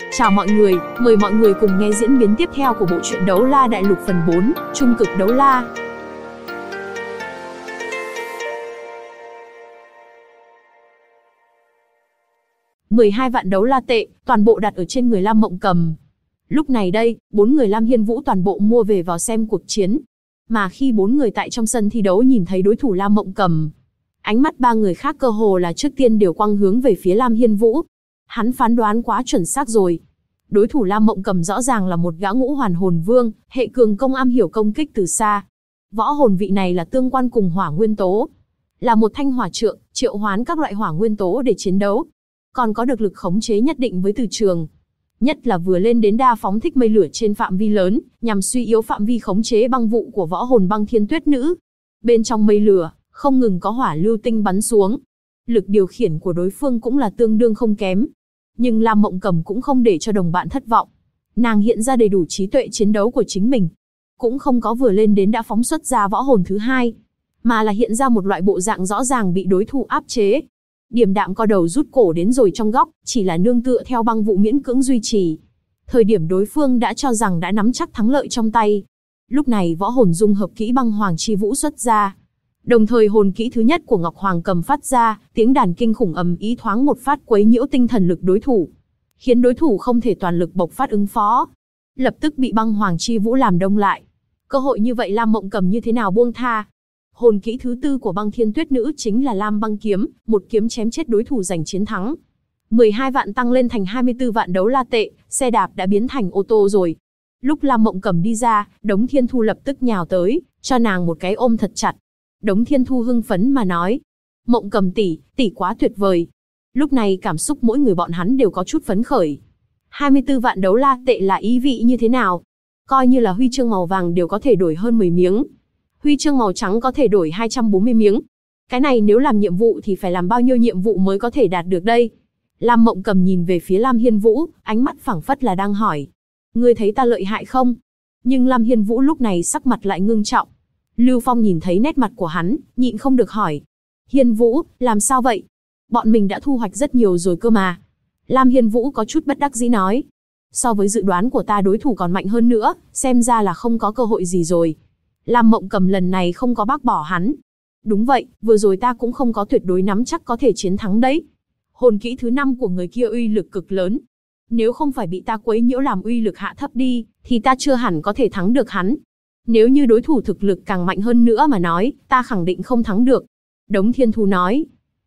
Chào mọi người, mời mọi người cùng nghe diễn biến tiếp theo của bộ truyện Đấu La Đại Lục phần 4, Trung cực đấu la. "12 vạn đấu la tệ, toàn bộ đặt ở trên người Lam Mộng Cầm." Lúc này đây, 4 người Lam Hiên Vũ toàn bộ mua về vào xem cuộc chiến. Mà khi 4 người tại trong sân thi đấu nhìn thấy đối thủ Lam Mộng Cầm, ánh mắt 3 người khác cơ hồ là trước tiên đều quăng hướng về phía Lam Hiên Vũ. Hắn phán đoán quá chuẩn xác rồi. Đối thủ Lam Mộng Cầm rõ ràng là một gã ngũ hoàn hồn vương, hệ cường công am hiểu công kích từ xa. Võ hồn vị này là tương quan cùng hỏa nguyên tố, là một thanh hỏa trượng, triệu hoán các loại hỏa nguyên tố để chiến đấu. Còn có được lực khống chế nhất định với từ trường. Nhất là vừa lên đến đa phóng thích mây lửa trên phạm vi lớn, nhằm suy yếu phạm vi khống chế băng vụ của võ hồn Băng Thiên Tuyết Nữ. Bên trong mây lửa, không ngừng có hỏa lưu tinh bắn xuống. Lực điều khiển của đối phương cũng là tương đương không kém. Nhưng Lam Mộng Cầm cũng không để cho đồng bạn thất vọng. Nàng hiện ra đầy đủ trí tuệ chiến đấu của chính mình. Cũng không có vừa lên đến đã phóng xuất ra võ hồn thứ hai, mà là hiện ra một loại bộ dạng rõ ràng bị đối thủ áp chế. Điềm đạm co đầu rút cổ đến rồi trong góc, chỉ là nương tựa theo băng vụ miễn cưỡng duy trì. Thời điểm đối phương đã cho rằng đã nắm chắc thắng lợi trong tay. Lúc này võ hồn dung hợp kỹ Băng Hoàng Chi Vũ xuất ra. Đồng thời hồn kỹ thứ nhất của Ngọc Hoàng Cầm phát ra, tiếng đàn kinh khủng ầm ĩ thoáng một phát quấy nhiễu tinh thần lực đối thủ, khiến đối thủ không thể toàn lực bộc phát ứng phó. Lập tức bị Băng Hoàng Chi Vũ làm đông lại. Cơ hội như vậy Lam Mộng Cầm như thế nào buông tha? Hồn kỹ thứ tư của Băng Thiên Tuyết Nữ chính là Lam Băng Kiếm, một kiếm chém chết đối thủ giành chiến thắng. 12 vạn tăng lên thành 24 vạn đấu la tệ, xe đạp đã biến thành ô tô rồi. Lúc Lam Mộng Cầm đi ra, Đống Thiên Thu lập tức nhào tới, cho nàng một cái ôm thật chặt. Đống Thiên Thu hưng phấn mà nói: "Mộng Cầm tỷ, tỷ quá tuyệt vời." Lúc này cảm xúc mỗi người bọn hắn đều có chút phấn khởi. 24 vạn đấu la tệ là ý vị như thế nào? Coi như là huy chương màu vàng đều có thể đổi hơn 10 miếng. Huy chương màu trắng có thể đổi 240 miếng. Cái này nếu làm nhiệm vụ thì phải làm bao nhiêu nhiệm vụ mới có thể đạt được đây? Lam Mộng Cầm nhìn về phía Lam Hiên Vũ, ánh mắt phảng phất là đang hỏi: "Ngươi thấy ta lợi hại không?" Nhưng Lam Hiên Vũ lúc này sắc mặt lại ngưng trọng. Lưu Phong nhìn thấy nét mặt của hắn, nhịn không được hỏi: "Hiên Vũ, làm sao vậy? Bọn mình đã thu hoạch rất nhiều rồi cơ mà." Lam Hiên Vũ có chút bất đắc dĩ nói: "So với dự đoán của ta đối thủ còn mạnh hơn nữa, xem ra là không có cơ hội gì rồi." Lam Mộng Cầm lần này không có bác bỏ hắn. "Đúng vậy, vừa rồi ta cũng không có tuyệt đối nắm chắc có thể chiến thắng đấy. Hồn kỹ thứ 5 của người kia uy lực cực lớn. Nếu không phải bị ta quấy nhiễu làm uy lực hạ thấp đi, thì ta chưa hẳn có thể thắng được hắn. Nếu như đối thủ thực lực càng mạnh hơn nữa mà nói, ta khẳng định không thắng được." Đống Thiên Thu nói: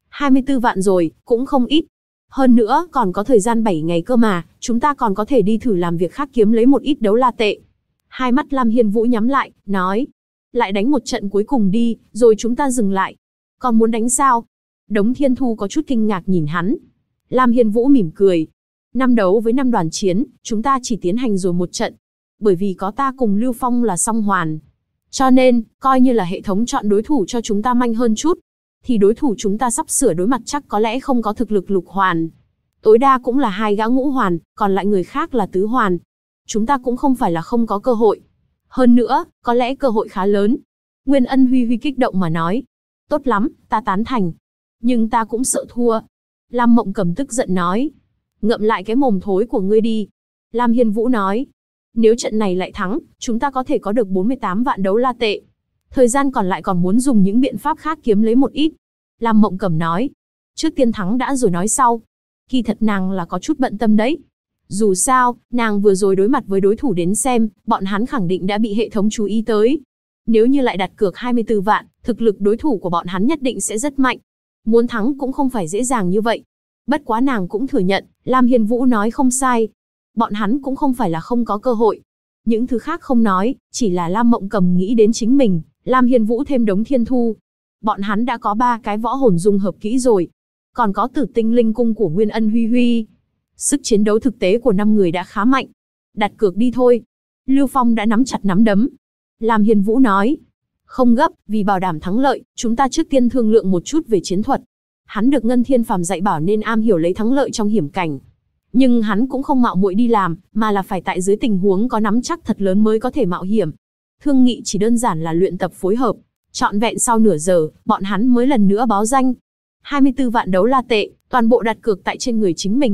24 vạn rồi, cũng không ít. Hơn nữa, còn có thời gian 7 ngày cơ mà, chúng ta còn có thể đi thử làm việc khác kiếm lấy một ít đấu la tệ. Hai mắt Lam Hiên Vũ nhắm lại, nói: "Lại đánh một trận cuối cùng đi, rồi chúng ta dừng lại." "Còn muốn đánh sao?" Đống Thiên Thu có chút kinh ngạc nhìn hắn. Lam Hiên Vũ mỉm cười: "5 đấu với 5 đoàn chiến, chúng ta chỉ tiến hành rồi một trận. Bởi vì có ta cùng Lưu Phong là song hoàn. Cho nên, coi như là hệ thống chọn đối thủ cho chúng ta manh hơn chút, thì đối thủ chúng ta sắp sửa đối mặt chắc có lẽ không có thực lực lục hoàn. Tối đa cũng là 2 gã ngũ hoàn, còn lại người khác là tứ hoàn. Chúng ta cũng không phải là không có cơ hội. Hơn nữa, có lẽ cơ hội khá lớn." Nguyên Ân Huy Huy kích động mà nói: "Tốt lắm, ta tán thành. Nhưng ta cũng sợ thua." Lam Mộng Cầm tức giận nói: "Ngậm lại cái mồm thối của ngươi đi." Lam Hiên Vũ nói: "Nếu trận này lại thắng, chúng ta có thể có được 48 vạn đấu la tệ. Thời gian còn lại còn muốn dùng những biện pháp khác kiếm lấy một ít." Lam Mộng Cầm nói: "Trước tiên thắng đã rồi nói sau." Kỳ thật nàng là có chút bận tâm đấy. Dù sao, nàng vừa rồi đối mặt với đối thủ đến xem, bọn hắn khẳng định đã bị hệ thống chú ý tới. Nếu như lại đặt cược 24 vạn, thực lực đối thủ của bọn hắn nhất định sẽ rất mạnh. Muốn thắng cũng không phải dễ dàng như vậy. Bất quá nàng cũng thừa nhận, Lam Hiên Vũ nói không sai. Bọn hắn cũng không phải là không có cơ hội. Những thứ khác không nói, chỉ là Lam Mộng Cầm nghĩ đến chính mình, Lam Hiên Vũ thêm Đống Thiên Thu. Bọn hắn đã có 3 cái võ hồn dung hợp kỹ rồi. Còn có Tử Tinh Linh Cung của Nguyên Ân Huy Huy. Sức chiến đấu thực tế của 5 người đã khá mạnh. Đặt cược đi thôi. Lưu Phong đã nắm chặt nắm đấm. Lam Hiên Vũ nói: "Không gấp, vì bảo đảm thắng lợi, chúng ta trước tiên thương lượng một chút về chiến thuật." Hắn được Ngân Thiên Phàm dạy bảo nên am hiểu lấy thắng lợi trong hiểm cảnh. Nhưng hắn cũng không mạo muội đi làm, mà là phải tại dưới tình huống có nắm chắc thật lớn mới có thể mạo hiểm. Thương nghị chỉ đơn giản là luyện tập phối hợp. Trọn vẹn sau nửa giờ, bọn hắn mới lần nữa báo danh. 24 vạn đấu la tệ, toàn bộ đặt cược tại trên người chính mình.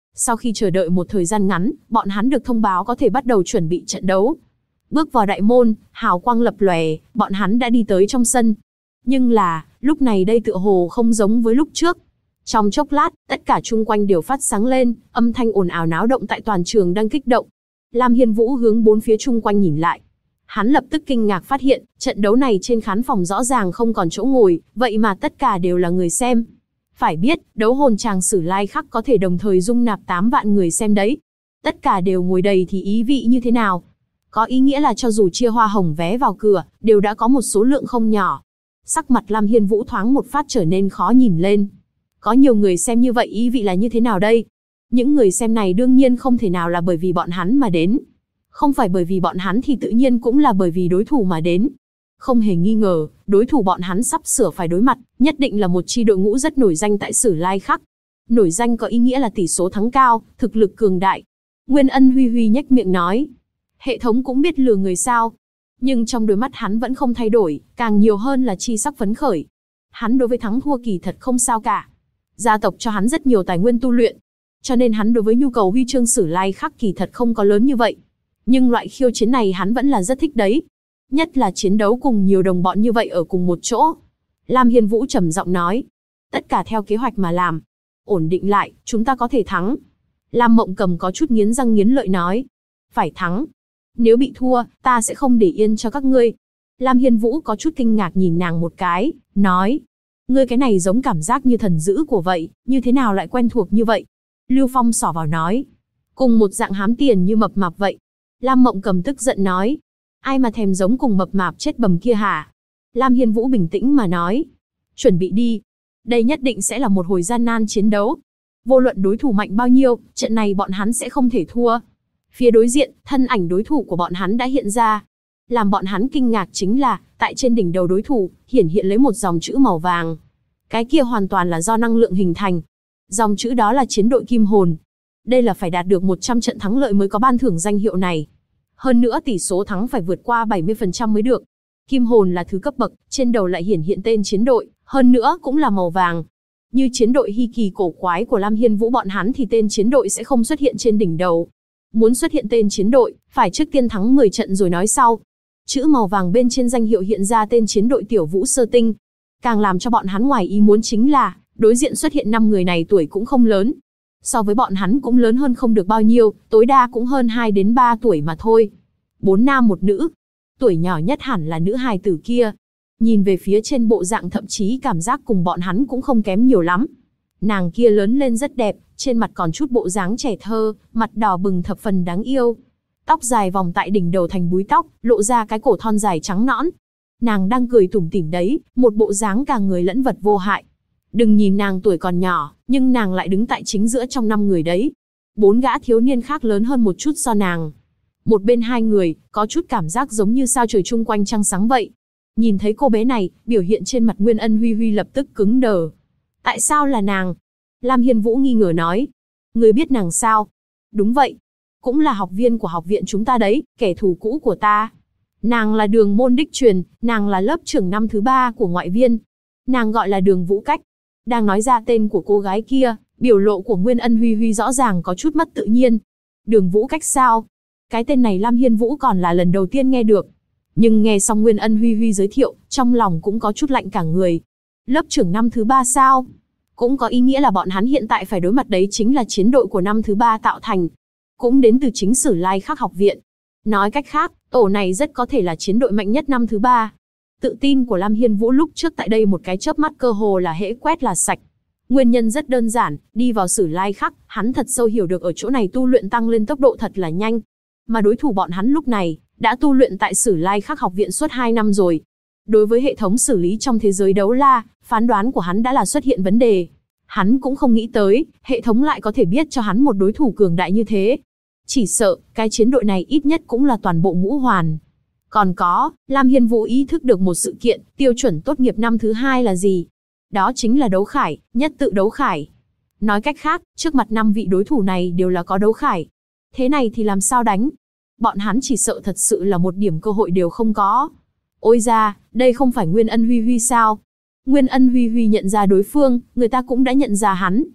Sau khi chờ đợi một thời gian ngắn, bọn hắn được thông báo có thể bắt đầu chuẩn bị trận đấu. Bước vào đại môn, hào quang lập lòe, bọn hắn đã đi tới trong sân. Nhưng là, lúc này đây tựa hồ không giống với lúc trước. Trong chốc lát, tất cả chung quanh đều phát sáng lên, âm thanh ồn ào náo động tại toàn trường đang kích động. Lam Hiên Vũ hướng bốn phía chung quanh nhìn lại. Hắn lập tức kinh ngạc phát hiện, trận đấu này trên khán phòng rõ ràng không còn chỗ ngồi, vậy mà tất cả đều là người xem. Phải biết, đấu hồn tràng Sử Lai Khắc có thể đồng thời dung nạp 8 vạn người xem đấy. Tất cả đều ngồi đầy thì ý vị như thế nào? Có ý nghĩa là cho dù chia hoa hồng vé vào cửa, đều đã có một số lượng không nhỏ. Sắc mặt Lam Hiên Vũ thoáng một phát trở nên khó nhìn lên. Có nhiều người xem như vậy ý vị là như thế nào đây? Những người xem này đương nhiên không thể nào là bởi vì bọn hắn mà đến. Không phải bởi vì bọn hắn thì tự nhiên cũng là bởi vì đối thủ mà đến. Không hề nghi ngờ, đối thủ bọn hắn sắp sửa phải đối mặt, nhất định là một chi đội ngũ rất nổi danh tại Sử Lai Khắc. Nổi danh có ý nghĩa là tỷ số thắng cao, thực lực cường đại. Nguyên Ân Huy Huy nhếch miệng nói. Hệ thống cũng biết lừa người sao. Nhưng trong đôi mắt hắn vẫn không thay đổi, càng nhiều hơn là chi sắc phấn khởi. Hắn đối với thắng thua kỳ thật không sao cả. Gia tộc cho hắn rất nhiều tài nguyên tu luyện. Cho nên hắn đối với nhu cầu huy chương Sử Lai Khắc kỳ thật không có lớn như vậy. Nhưng loại khiêu chiến này hắn vẫn là rất thích đấy. Nhất là chiến đấu cùng nhiều đồng bọn như vậy ở cùng một chỗ. Lam Hiên Vũ trầm giọng nói. Tất cả theo kế hoạch mà làm. Ổn định lại, chúng ta có thể thắng. Lam Mộng Cầm có chút nghiến răng nghiến lợi nói. Phải thắng. Nếu bị thua, ta sẽ không để yên cho các ngươi. Lam Hiên Vũ có chút kinh ngạc nhìn nàng một cái, nói. Ngươi cái này giống cảm giác như thần dữ của vậy, như thế nào lại quen thuộc như vậy? Lưu Phong xỏ vào nói. Cùng một dạng hám tiền như mập mạp vậy. Lam Mộng Cầm tức giận nói. Ai mà thèm giống cùng mập mạp chết bầm kia hả? Lam Hiên Vũ bình tĩnh mà nói. Chuẩn bị đi. Đây nhất định sẽ là một hồi gian nan chiến đấu. Vô luận đối thủ mạnh bao nhiêu, trận này bọn hắn sẽ không thể thua. Phía đối diện, thân ảnh đối thủ của bọn hắn đã hiện ra. Làm bọn hắn kinh ngạc chính là, tại trên đỉnh đầu đối thủ, hiển hiện lấy một dòng chữ màu vàng. Cái kia hoàn toàn là do năng lượng hình thành. Dòng chữ đó là chiến đội Kim Hồn. Đây là phải đạt được 100 trận thắng lợi mới có ban thưởng danh hiệu này. Hơn nữa tỷ số thắng phải vượt qua 70% mới được. Kim Hồn là thứ cấp bậc, trên đầu lại hiển hiện tên chiến đội, hơn nữa cũng là màu vàng. Như chiến đội hy kỳ cổ quái của Lam Hiên Vũ bọn hắn thì tên chiến đội sẽ không xuất hiện trên đỉnh đầu. Muốn xuất hiện tên chiến đội, phải trước tiên thắng 10 trận rồi nói sau. Chữ màu vàng bên trên danh hiệu hiện ra tên chiến đội Tiểu Vũ Sơ Tinh. Càng làm cho bọn hắn ngoài ý muốn chính là, đối diện xuất hiện 5 người này tuổi cũng không lớn. So với bọn hắn cũng lớn hơn không được bao nhiêu, tối đa cũng hơn 2 đến 3 tuổi mà thôi. 4 nam 1 nữ. Tuổi nhỏ nhất hẳn là nữ hài tử kia. Nhìn về phía trên bộ dạng thậm chí cảm giác cùng bọn hắn cũng không kém nhiều lắm. Nàng kia lớn lên rất đẹp, trên mặt còn chút bộ dáng trẻ thơ, mặt đỏ bừng thập phần đáng yêu. Tóc dài vòng tại đỉnh đầu thành búi tóc, lộ ra cái cổ thon dài trắng nõn. Nàng đang cười tủm tỉm đấy, một bộ dáng cả người lẫn vật vô hại. Đừng nhìn nàng tuổi còn nhỏ, nhưng nàng lại đứng tại chính giữa trong 5 người đấy. 4 gã thiếu niên khác lớn hơn một chút so nàng. Một bên 2 người, có chút cảm giác giống như sao trời chung quanh trăng sáng vậy. Nhìn thấy cô bé này, biểu hiện trên mặt Nguyên Ân Huy Huy lập tức cứng đờ. Tại sao là nàng? Lam Hiên Vũ nghi ngờ nói. Người biết nàng sao? Đúng vậy. Cũng là học viên của học viện chúng ta đấy, kẻ thù cũ của ta. Nàng là Đường môn đích truyền, nàng là lớp trưởng năm thứ 3 của ngoại viên. Nàng gọi là Đường Vũ Cách. Đang nói ra tên của cô gái kia, biểu lộ của Nguyên Ân Huy Huy rõ ràng có chút mất tự nhiên. Đường Vũ Cách sao? Cái tên này Lam Hiên Vũ còn là lần đầu tiên nghe được. Nhưng nghe xong Nguyên Ân Huy Huy giới thiệu, trong lòng cũng có chút lạnh cả người. Lớp trưởng năm thứ 3 sao? Cũng có ý nghĩa là bọn hắn hiện tại phải đối mặt đấy chính là chiến đội của năm thứ 3 tạo thành. Cũng đến từ chính Sử Lai Khắc học viện. Nói cách khác, tổ này rất có thể là chiến đội mạnh nhất năm thứ 3. Tự tin của Lam Hiên Vũ lúc trước tại đây một cái chớp mắt cơ hồ là hễ quét là sạch. Nguyên nhân rất đơn giản, đi vào Sử Lai Khắc, hắn thật sâu hiểu được ở chỗ này tu luyện tăng lên tốc độ thật là nhanh. Mà đối thủ bọn hắn lúc này, đã tu luyện tại Sử Lai Khắc học viện suốt 2 năm rồi. Đối với hệ thống xử lý trong thế giới đấu la, phán đoán của hắn đã là xuất hiện vấn đề. Hắn cũng không nghĩ tới, hệ thống lại có thể biết cho hắn một đối thủ cường đại như thế. Chỉ sợ, cái chiến đội này ít nhất cũng là toàn bộ ngũ hoàn. Còn có, Lam Hiên Vũ ý thức được một sự kiện, tiêu chuẩn tốt nghiệp năm thứ 2 là gì? Đó chính là đấu khải, nhất tự đấu khải. Nói cách khác, trước mặt 5 vị đối thủ này đều là có đấu khải. Thế này thì làm sao đánh? Bọn hắn chỉ sợ thật sự là một điểm cơ hội đều không có. Ôi ra, đây không phải Nguyên Ân Huy Huy sao? Nguyên Ân Huy Huy nhận ra đối phương, người ta cũng đã nhận ra hắn.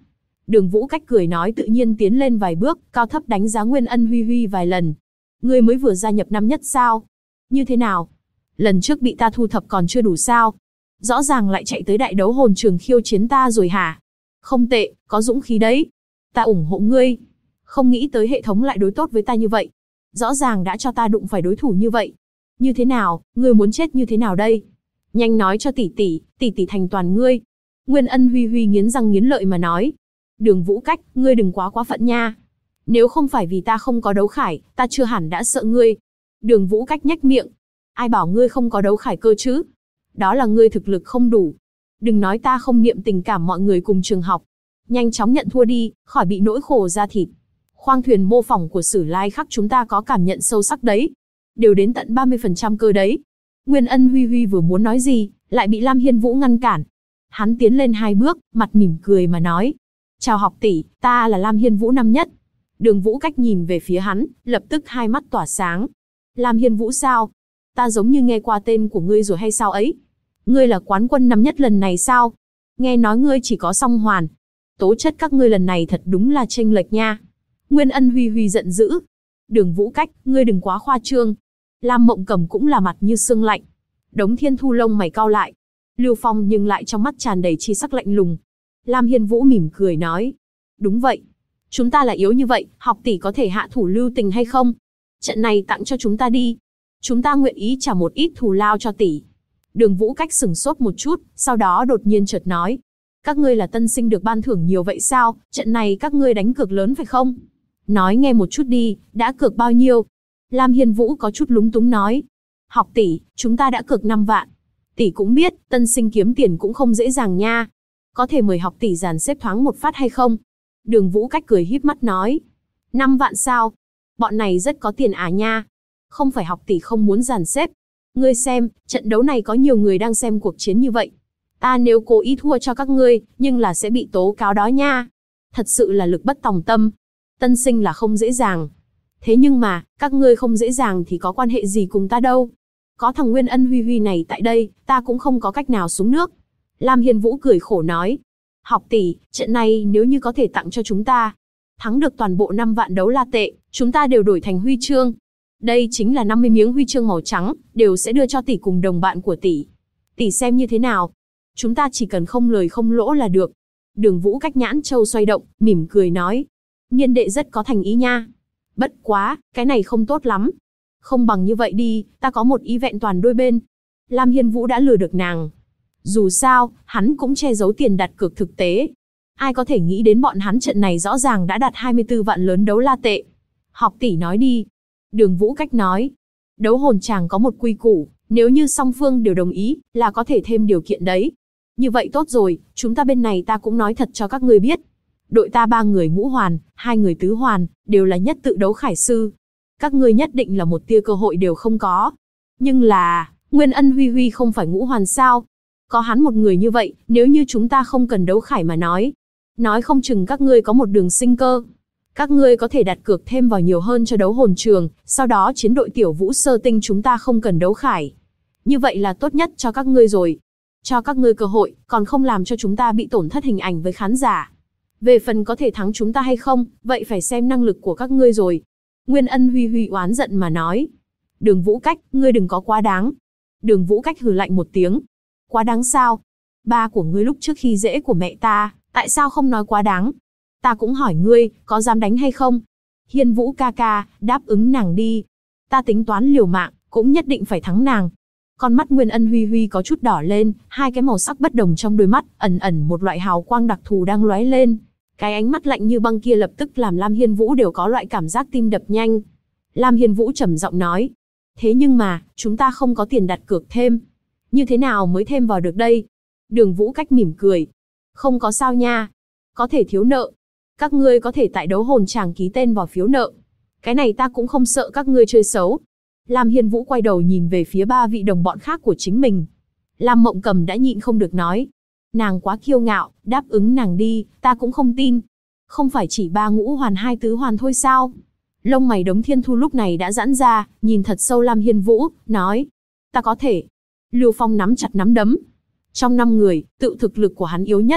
Đường Vũ Cách cười nói tự nhiên tiến lên vài bước, cao thấp đánh giá Nguyên Ân Huy Huy vài lần. Ngươi mới vừa gia nhập năm nhất sao? Như thế nào? Lần trước bị ta thu thập còn chưa đủ sao? Rõ ràng lại chạy tới đại đấu hồn trường khiêu chiến ta rồi hả? Không tệ, có dũng khí đấy. Ta ủng hộ ngươi. Không nghĩ tới hệ thống lại đối tốt với ta như vậy. Rõ ràng đã cho ta đụng phải đối thủ như vậy. Như thế nào, ngươi muốn chết như thế nào đây? Nhanh nói cho tỷ tỷ thành toàn ngươi. Nguyên Ân Huy Huy nghiến răng nghiến lợi mà nói. Đường Vũ Cách, ngươi đừng quá phận nha. Nếu không phải vì ta không có đấu khải, ta chưa hẳn đã sợ ngươi. Đường Vũ Cách nhếch miệng. Ai bảo ngươi không có đấu khải cơ chứ? Đó là ngươi thực lực không đủ. Đừng nói ta không niệm tình cảm mọi người cùng trường học. Nhanh chóng nhận thua đi, khỏi bị nỗi khổ ra thịt. Khoang thuyền mô phỏng của Sử Lai Khắc chúng ta có cảm nhận sâu sắc đấy. Đều đến tận 30% cơ đấy. Nguyên Ân Huy Huy vừa muốn nói gì, lại bị Lam Hiên Vũ ngăn cản. Hắn tiến lên 2 bước, mặt mỉm cười mà nói. Chào học tỷ, ta là Lam Hiên Vũ năm nhất. Đường Vũ Cách nhìn về phía hắn, lập tức hai mắt tỏa sáng. Lam Hiên Vũ sao? Ta giống như nghe qua tên của ngươi rồi hay sao ấy? Ngươi là quán quân năm nhất lần này sao? Nghe nói ngươi chỉ có song hoàn. Tố chất các ngươi lần này thật đúng là chênh lệch nha. Nguyên Ân Huy Huy giận dữ. Đường Vũ Cách, ngươi đừng quá khoa trương. Lam Mộng Cầm cũng là mặt như sương lạnh. Đống Thiên Thu lông mày cau lại. Lưu Phong nhưng lại trong mắt tràn đầy chi sắc lạnh lùng. Lam Hiên Vũ mỉm cười nói. Đúng vậy. Chúng ta là yếu như vậy, học tỷ có thể hạ thủ lưu tình hay không? Trận này tặng cho chúng ta đi. Chúng ta nguyện ý trả một ít thù lao cho tỷ. Đường Vũ Cách sửng sốt một chút, sau đó đột nhiên chợt nói. Các ngươi là tân sinh được ban thưởng nhiều vậy sao? Trận này các ngươi đánh cược lớn phải không? Nói nghe một chút đi, đã cược bao nhiêu? Lam Hiên Vũ có chút lúng túng nói. Học tỷ, chúng ta đã cược 5 vạn. Tỷ cũng biết, tân sinh kiếm tiền cũng không dễ dàng nha. Có thể mời học tỷ dàn xếp thoáng một phát hay không? Đường Vũ Cách cười híp mắt nói. 5 vạn sao? Bọn này rất có tiền à nha. Không phải học tỷ không muốn dàn xếp. Ngươi xem, trận đấu này có nhiều người đang xem cuộc chiến như vậy. Ta nếu cố ý thua cho các ngươi, nhưng là sẽ bị tố cáo đó nha. Thật sự là lực bất tòng tâm. Tân sinh là không dễ dàng. Thế nhưng mà, các ngươi không dễ dàng thì có quan hệ gì cùng ta đâu. Có thằng Nguyên Ân Huy Huy này tại đây, ta cũng không có cách nào xuống nước. Lam Hiên Vũ cười khổ nói. Học tỷ, trận này nếu như có thể tặng cho chúng ta. Thắng được toàn bộ 5 vạn đấu la tệ, chúng ta đều đổi thành huy chương. Đây chính là 50 miếng huy chương màu trắng, đều sẽ đưa cho tỷ cùng đồng bạn của tỷ. Tỷ xem như thế nào? Chúng ta chỉ cần không lời không lỗ là được. Đường Vũ Cách nhãn châu xoay động, mỉm cười nói. Niên đệ rất có thành ý nha. Bất quá, cái này không tốt lắm. Không bằng như vậy đi, ta có một ý vẹn toàn đôi bên. Lam Hiên Vũ đã lừa được nàng. Dù sao, hắn cũng che giấu tiền đặt cược thực tế. Ai có thể nghĩ đến bọn hắn trận này rõ ràng đã đặt 24 vạn lớn đấu la tệ. Học tỷ nói đi. Đường Vũ Cách nói. Đấu hồn chàng có một quy củ, nếu như song phương đều đồng ý, là có thể thêm điều kiện đấy. Như vậy tốt rồi, chúng ta bên này ta cũng nói thật cho các ngươi biết. Đội ta 3 người ngũ hoàn, 2 người tứ hoàn, đều là nhất tự đấu khải sư. Các ngươi nhất định là một tia cơ hội đều không có. Nhưng là, Nguyên Ân Huy Huy không phải ngũ hoàn sao? Có hắn một người như vậy, nếu như chúng ta không cần đấu khải mà nói không chừng các ngươi có một đường sinh cơ. Các ngươi có thể đặt cược thêm vào nhiều hơn cho đấu hồn trường, sau đó chiến đội tiểu vũ sơ tinh chúng ta không cần đấu khải. Như vậy là tốt nhất cho các ngươi rồi. Cho các ngươi cơ hội, còn không làm cho chúng ta bị tổn thất hình ảnh với khán giả. Về phần có thể thắng chúng ta hay không, vậy phải xem năng lực của các ngươi rồi. Nguyên Ân Huy Huy oán giận mà nói. Đường Vũ Cách, ngươi đừng có quá đáng. Đường Vũ Cách hừ lạnh một tiếng. Quá đáng sao? Ba của ngươi lúc trước khi dễ của mẹ ta, tại sao không nói quá đáng? Ta cũng hỏi ngươi, có dám đánh hay không? Hiên Vũ ca ca, đáp ứng nàng đi. Ta tính toán liều mạng, cũng nhất định phải thắng nàng. Con mắt Nguyên Ân Huy Huy có chút đỏ lên, hai cái màu sắc bất đồng trong đôi mắt, ẩn ẩn một loại hào quang đặc thù đang lóe lên. Cái ánh mắt lạnh như băng kia lập tức làm Lam Hiên Vũ đều có loại cảm giác tim đập nhanh. Lam Hiên Vũ trầm giọng nói. Thế nhưng mà, chúng ta không có tiền đặt cược thêm. Như thế nào mới thêm vào được đây? Đường Vũ Cách mỉm cười. Không có sao nha. Có thể thiếu nợ. Các ngươi có thể tại đấu hồn tràng ký tên vào phiếu nợ. Cái này ta cũng không sợ các ngươi chơi xấu. Lam Hiên Vũ quay đầu nhìn về phía 3 vị đồng bọn khác của chính mình. Lam Mộng Cầm đã nhịn không được nói. Nàng quá kiêu ngạo, đáp ứng nàng đi, ta cũng không tin. Không phải chỉ 3 ngũ hoàn 2 tứ hoàn thôi sao? Lông mày Đống Thiên Thu lúc này đã giãn ra, nhìn thật sâu Lam Hiên Vũ, nói. Ta có thể. Lưu Phong nắm chặt nắm đấm. Trong 5 người, tự thực lực của hắn yếu nhất.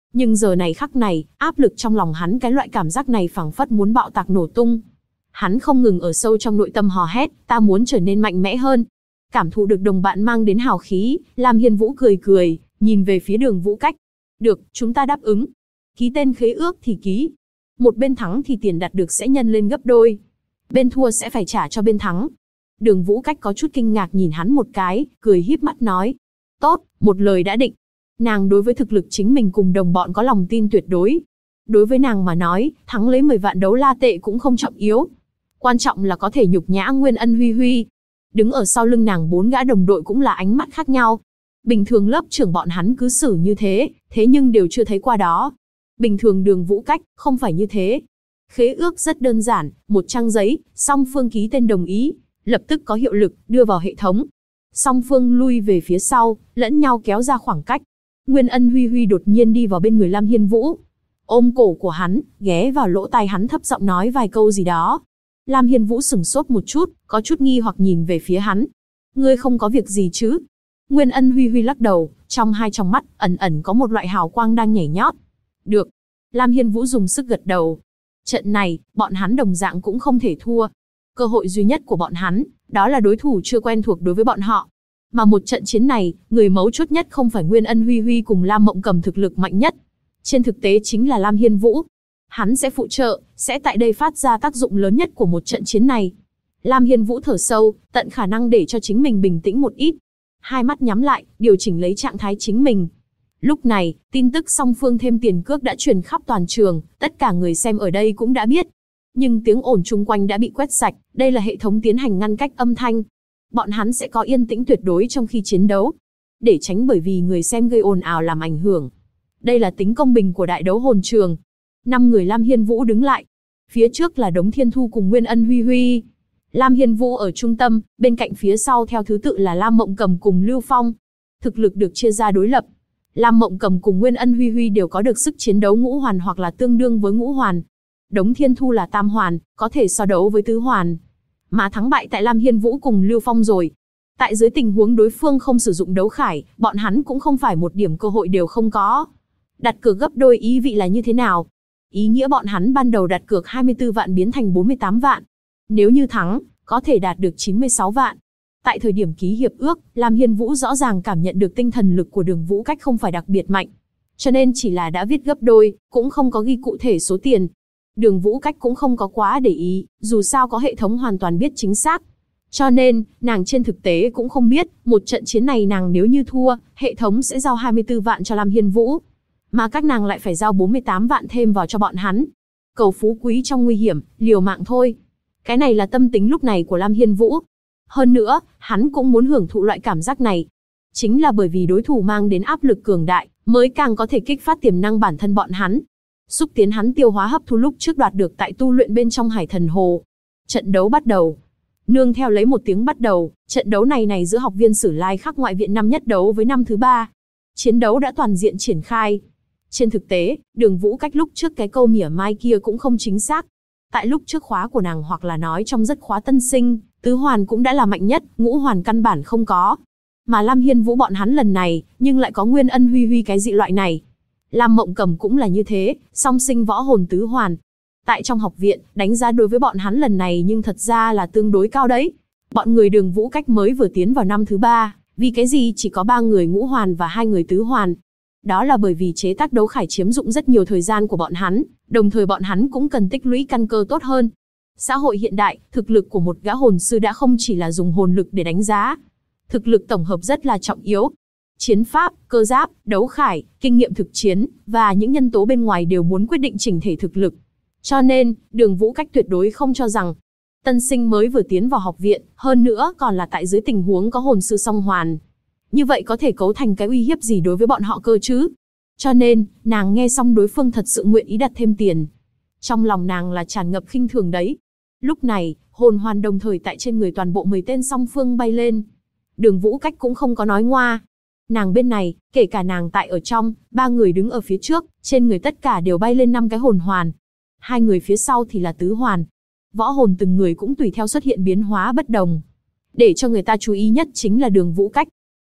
Nhưng giờ này khắc này, áp lực trong lòng hắn, cái loại cảm giác này phảng phất muốn bạo tạc nổ tung. Hắn không ngừng ở sâu trong nội tâm hò hét, ta muốn trở nên mạnh mẽ hơn. Cảm thụ được đồng bạn mang đến hào khí, Lam Hiên Vũ cười cười, nhìn về phía Đường Vũ Cách. Được, chúng ta đáp ứng. Ký tên khế ước thì ký. Một bên thắng thì tiền đạt được sẽ nhân lên gấp đôi. Bên thua sẽ phải trả cho bên thắng. Đường Vũ Cách có chút kinh ngạc nhìn hắn một cái, cười híp mắt nói. Tốt, một lời đã định. Nàng đối với thực lực chính mình cùng đồng bọn có lòng tin tuyệt đối. Đối với nàng mà nói, thắng lấy 10 vạn đấu la tệ cũng không trọng yếu. Quan trọng là có thể nhục nhã Nguyên Ân Huy Huy. Đứng ở sau lưng nàng 4 gã đồng đội cũng là ánh mắt khác nhau. Bình thường lớp trưởng bọn hắn cứ xử như thế, thế nhưng đều chưa thấy qua đó. Bình thường Đường Vũ Cách, không phải như thế. Khế ước rất đơn giản, một trang giấy, song phương ký tên đồng ý, lập tức có hiệu lực, đưa vào hệ thống. Song phương lui về phía sau, lẫn nhau kéo ra khoảng cách. Nguyên Ân Huy Huy đột nhiên đi vào bên người Lam Hiên Vũ. Ôm cổ của hắn, ghé vào lỗ tai hắn thấp giọng nói vài câu gì đó. Lam Hiên Vũ sửng sốt một chút, có chút nghi hoặc nhìn về phía hắn. Ngươi không có việc gì chứ? Nguyên Ân Huy Huy lắc đầu, trong hai tròng mắt, ẩn ẩn có một loại hào quang đang nhảy nhót. Được. Lam Hiên Vũ dùng sức gật đầu. Trận này, bọn hắn đồng dạng cũng không thể thua. Cơ hội duy nhất của bọn hắn, đó là đối thủ chưa quen thuộc đối với bọn họ. Mà một trận chiến này, người mấu chốt nhất không phải Nguyên Ân Huy Huy cùng Lam Mộng Cầm thực lực mạnh nhất. Trên thực tế chính là Lam Hiên Vũ. Hắn sẽ phụ trợ, sẽ tại đây phát ra tác dụng lớn nhất của một trận chiến này. Lam Hiên Vũ thở sâu, tận khả năng để cho chính mình bình tĩnh một ít. Hai mắt nhắm lại, điều chỉnh lấy trạng thái chính mình. Lúc này, tin tức song phương thêm tiền cước đã truyền khắp toàn trường, tất cả người xem ở đây cũng đã biết. Nhưng tiếng ồn chung quanh đã bị quét sạch, đây là hệ thống tiến hành ngăn cách âm thanh. Bọn hắn sẽ có yên tĩnh tuyệt đối trong khi chiến đấu, để tránh bởi vì người xem gây ồn ào làm ảnh hưởng. Đây là tính công bình của đại đấu hồn trường. 5 người Lam Hiên Vũ đứng lại. Phía trước là Đống Thiên Thu cùng Nguyên Ân Huy Huy. Lam Hiên Vũ ở trung tâm, bên cạnh phía sau theo thứ tự là Lam Mộng Cầm cùng Lưu Phong. Thực lực được chia ra đối lập. Lam Mộng Cầm cùng Nguyên Ân Huy Huy đều có được sức chiến đấu ngũ hoàn hoặc là tương đương với ngũ hoàn. Đống Thiên Thu là tam hoàn, có thể so đấu với tứ hoàn. Mà thắng bại tại Lam Hiên Vũ cùng Lưu Phong rồi. Tại dưới tình huống đối phương không sử dụng đấu khải, bọn hắn cũng không phải một điểm cơ hội đều không có. Đặt cược gấp đôi ý vị là như thế nào? Ý nghĩa bọn hắn ban đầu đặt cược 24 vạn biến thành 48 vạn. Nếu như thắng, có thể đạt được 96 vạn. Tại thời điểm ký hiệp ước, Lam Hiên Vũ rõ ràng cảm nhận được tinh thần lực của Đường Vũ Cách không phải đặc biệt mạnh. Cho nên chỉ là đã viết gấp đôi, cũng không có ghi cụ thể số tiền. Đường Vũ Cách cũng không có quá để ý, dù sao có hệ thống hoàn toàn biết chính xác. Cho nên, nàng trên thực tế cũng không biết, một trận chiến này nàng nếu như thua, hệ thống sẽ giao 24 vạn cho Lam Hiên Vũ. Mà các nàng lại phải giao 48 vạn thêm vào cho bọn hắn. Cầu phú quý trong nguy hiểm, liều mạng thôi. Cái này là tâm tính lúc này của Lam Hiên Vũ. Hơn nữa, hắn cũng muốn hưởng thụ loại cảm giác này. Chính là bởi vì đối thủ mang đến áp lực cường đại, mới càng có thể kích phát tiềm năng bản thân bọn hắn. Xúc tiến hắn tiêu hóa hấp thu lúc trước đoạt được tại tu luyện bên trong Hải Thần Hồ. Trận đấu bắt đầu. Nương theo lấy một tiếng bắt đầu, trận đấu này giữa học viên Sử Lai Khắc ngoại viện năm nhất đấu với năm thứ 3. Chiến đấu đã toàn diện triển khai. Trên thực tế, Đường Vũ Cách lúc trước cái câu mỉa mai kia cũng không chính xác. Tại lúc trước khóa của nàng hoặc là nói trong rất khóa tân sinh, tứ hoàn cũng đã là mạnh nhất, ngũ hoàn căn bản không có. Mà Lam Hiên Vũ bọn hắn lần này, nhưng lại có Nguyên Ân Huy Huy cái dị loại này. Lam Mộng Cầm cũng là như thế, song sinh võ hồn tứ hoàn. Tại trong học viện, đánh giá đối với bọn hắn lần này nhưng thật ra là tương đối cao đấy. Bọn người Đường Vũ Cách mới vừa tiến vào năm thứ 3, vì cái gì chỉ có 3 người ngũ hoàn và 2 người tứ hoàn. Đó là bởi vì chế tác đấu khải chiếm dụng rất nhiều thời gian của bọn hắn, đồng thời bọn hắn cũng cần tích lũy căn cơ tốt hơn. Xã hội hiện đại, thực lực của một gã hồn sư đã không chỉ là dùng hồn lực để đánh giá. Thực lực tổng hợp rất là trọng yếu. Chiến pháp, cơ giáp, đấu khải, kinh nghiệm thực chiến, và những nhân tố bên ngoài đều muốn quyết định chỉnh thể thực lực. Cho nên, Đường Vũ Cách tuyệt đối không cho rằng tân sinh mới vừa tiến vào học viện, hơn nữa còn là tại dưới tình huống có hồn sư song hoàn. Như vậy có thể cấu thành cái uy hiếp gì đối với bọn họ cơ chứ? Cho nên, nàng nghe xong đối phương thật sự nguyện ý đặt thêm tiền. Trong lòng nàng là tràn ngập khinh thường đấy. Lúc này, hồn hoàn đồng thời tại trên người toàn bộ 10 tên song phương bay lên. Đường Vũ Cách cũng không có nói ngoa. Nàng bên này, kể cả nàng tại ở trong, 3 người đứng ở phía trước, trên người tất cả đều bay lên 5 cái hồn hoàn. 2 người phía sau thì là tứ hoàn. Võ hồn từng người cũng tùy theo xuất hiện biến hóa bất đồng. Để cho người ta chú ý nhất chính là Đường Vũ Cách.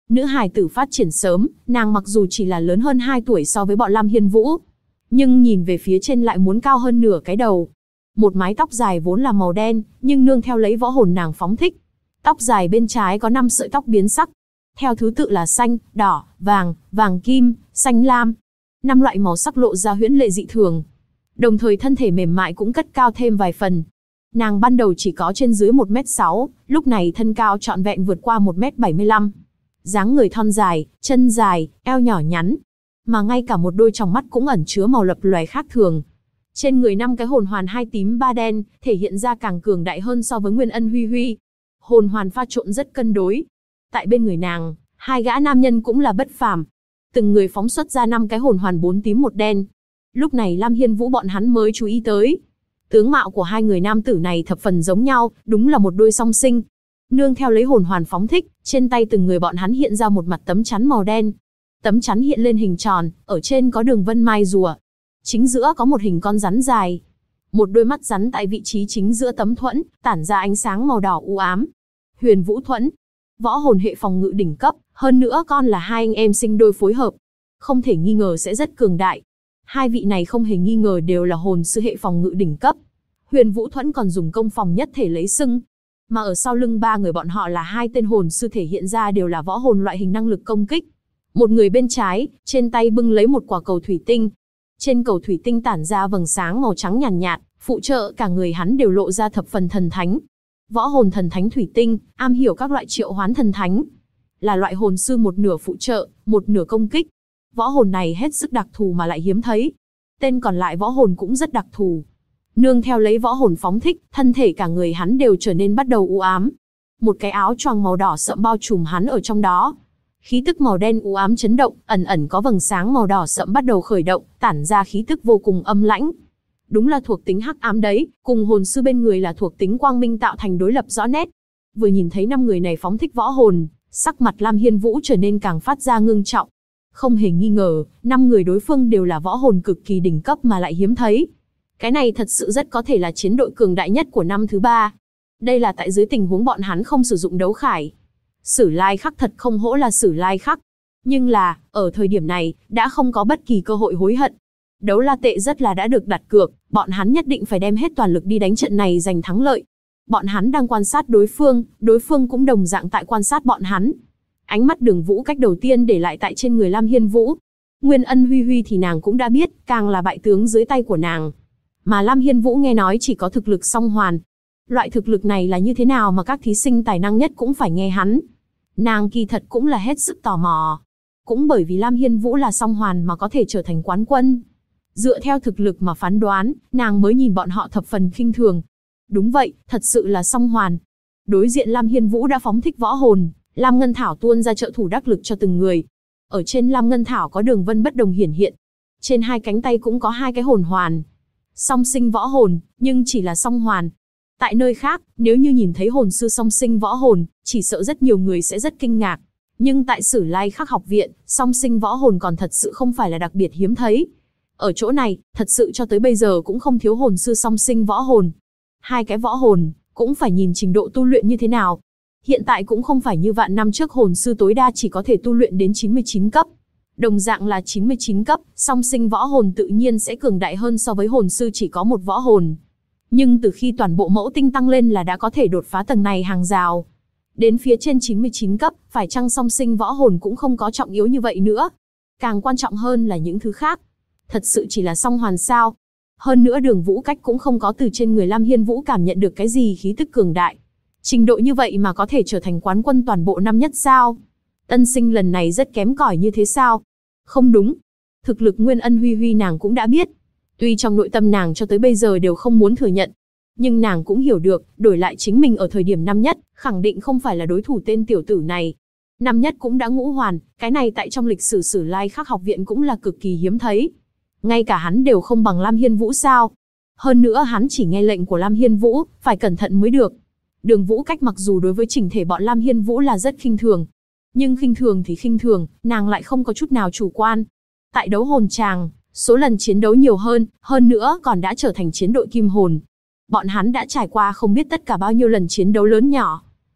Nữ hài tử phát triển sớm, nàng mặc dù chỉ là lớn hơn 2 tuổi so với bọn Lam Hiên Vũ, nhưng nhìn về phía trên lại muốn cao hơn nửa cái đầu. Một mái tóc dài vốn là màu đen, nhưng nương theo lấy võ hồn nàng phóng thích. Tóc dài bên trái có 5 sợi tóc biến sắc, theo thứ tự là xanh, đỏ, vàng, vàng kim, xanh lam. 5 loại màu sắc lộ ra huyễn lệ dị thường. Đồng thời thân thể mềm mại cũng cất cao thêm vài phần. Nàng ban đầu chỉ có trên dưới 1m6, lúc này thân cao trọn vẹn vượt qua 1m75. Dáng người thon dài, chân dài, eo nhỏ nhắn. Mà ngay cả một đôi tròng mắt cũng ẩn chứa màu lập lòe khác thường. Trên người 5 cái hồn hoàn 2 tím 3 đen, thể hiện ra càng cường đại hơn so với Nguyên Ân Huy Huy. Hồn hoàn pha trộn rất cân đối. Tại bên người nàng, 2 gã nam nhân cũng là bất phàm. Từng người phóng xuất ra 5 cái hồn hoàn 4 tím 1 đen. Lúc này Lam Hiên Vũ bọn hắn mới chú ý tới. Tướng mạo của 2 người nam tử này thập phần giống nhau, đúng là một đôi song sinh. Nương theo lấy hồn hoàn phóng thích, trên tay từng người bọn hắn hiện ra một mặt tấm chắn màu đen. Tấm chắn hiện lên hình tròn, ở trên có đường vân mai rùa. Chính giữa có một hình con rắn dài. Một đôi mắt rắn tại vị trí chính giữa tấm thuẫn, tản ra ánh sáng màu đỏ u ám. Huyền Vũ Thuẫn. Võ hồn hệ phòng ngự đỉnh cấp, hơn nữa con là 2 anh em sinh đôi phối hợp. Không thể nghi ngờ sẽ rất cường đại. 2 vị này không hề nghi ngờ đều là hồn sư hệ phòng ngự đỉnh cấp. Huyền Vũ Thuẫn còn dùng công phòng nhất thể lấy xưng. Mà ở sau lưng 3 người bọn họ là 2 tên hồn sư thể hiện ra đều là võ hồn loại hình năng lực công kích. Một người bên trái, trên tay bưng lấy một quả cầu thủy tinh. Trên cầu thủy tinh tản ra vầng sáng màu trắng nhàn nhạt, phụ trợ cả người hắn đều lộ ra thập phần thần thánh. Võ hồn thần thánh thủy tinh, am hiểu các loại triệu hoán thần thánh. Là loại hồn sư một nửa phụ trợ, một nửa công kích. Võ hồn này hết sức đặc thù mà lại hiếm thấy. Tên còn lại võ hồn cũng rất đặc thù. Nương theo lấy võ hồn phóng thích, thân thể cả người hắn đều trở nên bắt đầu u ám. Một cái áo choàng màu đỏ sậm bao trùm hắn ở trong đó. Khí tức màu đen u ám chấn động, ẩn ẩn có vầng sáng màu đỏ sậm bắt đầu khởi động, tản ra khí tức vô cùng âm lãnh. Đúng là thuộc tính hắc ám đấy, cùng hồn sư bên người là thuộc tính quang minh tạo thành đối lập rõ nét. Vừa nhìn thấy 5 người này phóng thích võ hồn, sắc mặt Lam Hiên Vũ trở nên càng phát ra ngưng trọng. Không hề nghi ngờ, 5 người đối phương đều là võ hồn cực kỳ đỉnh cấp mà lại hiếm thấy. Cái này thật sự rất có thể là chiến đội cường đại nhất của năm thứ 3. Đây là tại dưới tình huống bọn hắn không sử dụng đấu khải. Sử lai khắc thật không hổ là sử lai khắc. Nhưng là, ở thời điểm này, đã không có bất kỳ cơ hội hối hận. Đấu la tệ rất là đã được đặt cược, bọn hắn nhất định phải đem hết toàn lực đi đánh trận này giành thắng lợi. Bọn hắn đang quan sát đối phương cũng đồng dạng tại quan sát bọn hắn. Ánh mắt Đường Vũ Cách đầu tiên để lại tại trên người Lam Hiên Vũ. Nguyên Ân Huy Huy thì nàng cũng đã biết, càng là bại tướng dưới tay của nàng. Mà Lam Hiên Vũ nghe nói chỉ có thực lực song hoàn. Loại thực lực này là như thế nào mà các thí sinh tài năng nhất cũng phải nghe hắn. Nàng kỳ thật cũng là hết sức tò mò. Cũng bởi vì Lam Hiên Vũ là song hoàn mà có thể trở thành quán quân. Dựa theo thực lực mà phán đoán, nàng mới nhìn bọn họ thập phần khinh thường. Đúng vậy, thật sự là song hoàn. Đối diện Lam Hiên Vũ đã phóng thích võ hồn, Lam Ngân Thảo tuôn ra trợ thủ đắc lực cho từng người. Ở trên Lam Ngân Thảo có đường vân bất đồng hiển hiện. Trên 2 cánh tay cũng có 2 cái hồn hoàn. Song sinh võ hồn, nhưng chỉ là song hoàn. Tại nơi khác, nếu như nhìn thấy hồn sư song sinh võ hồn, chỉ sợ rất nhiều người sẽ rất kinh ngạc. Nhưng tại Sử Lai Khắc học viện, song sinh võ hồn còn thật sự không phải là đặc biệt hiếm thấy. Ở chỗ này, thật sự cho tới bây giờ cũng không thiếu hồn sư song sinh võ hồn. 2 cái võ hồn, cũng phải nhìn trình độ tu luyện như thế nào. Hiện tại cũng không phải như vạn năm trước hồn sư tối đa chỉ có thể tu luyện đến 99 cấp. Đồng dạng là 99 cấp, song sinh võ hồn tự nhiên sẽ cường đại hơn so với hồn sư chỉ có một võ hồn. Nhưng từ khi toàn bộ mẫu tinh tăng lên là đã có thể đột phá tầng này hàng rào. Đến phía trên 99 cấp, phải chăng song sinh võ hồn cũng không có trọng yếu như vậy nữa. Càng quan trọng hơn là những thứ khác. Thật sự chỉ là song hoàn sao? Hơn nữa Đường Vũ Cách cũng không có từ trên người Lam Hiên Vũ cảm nhận được cái gì khí tức cường đại. Trình độ như vậy mà có thể trở thành quán quân toàn bộ năm nhất sao? Tân sinh lần này rất kém cỏi như thế sao? Không đúng. Thực lực Nguyên Ân Huy Huy nàng cũng đã biết. Tuy trong nội tâm nàng cho tới bây giờ đều không muốn thừa nhận. Nhưng nàng cũng hiểu được, đổi lại chính mình ở thời điểm năm nhất, khẳng định không phải là đối thủ tên tiểu tử này. Năm nhất cũng đã ngũ hoàn, cái này tại trong lịch sử Sử Lai Khắc học viện cũng là cực kỳ hiếm thấy. Ngay cả hắn đều không bằng Lam Hiên Vũ sao? Hơn nữa hắn chỉ nghe lệnh của Lam Hiên Vũ, phải cẩn thận mới được. Đường Vũ Cách mặc dù đối với chỉnh thể bọn Lam Hiên Vũ là rất khinh thường. Nhưng khinh thường thì khinh thường, nàng lại không có chút nào chủ quan. Tại đấu hồn tràng, số lần chiến đấu nhiều hơn nữa còn đã trở thành chiến đội kim hồn. Bọn hắn đã trải qua không biết tất cả bao nhiêu lần chiến đấu lớn nhỏ.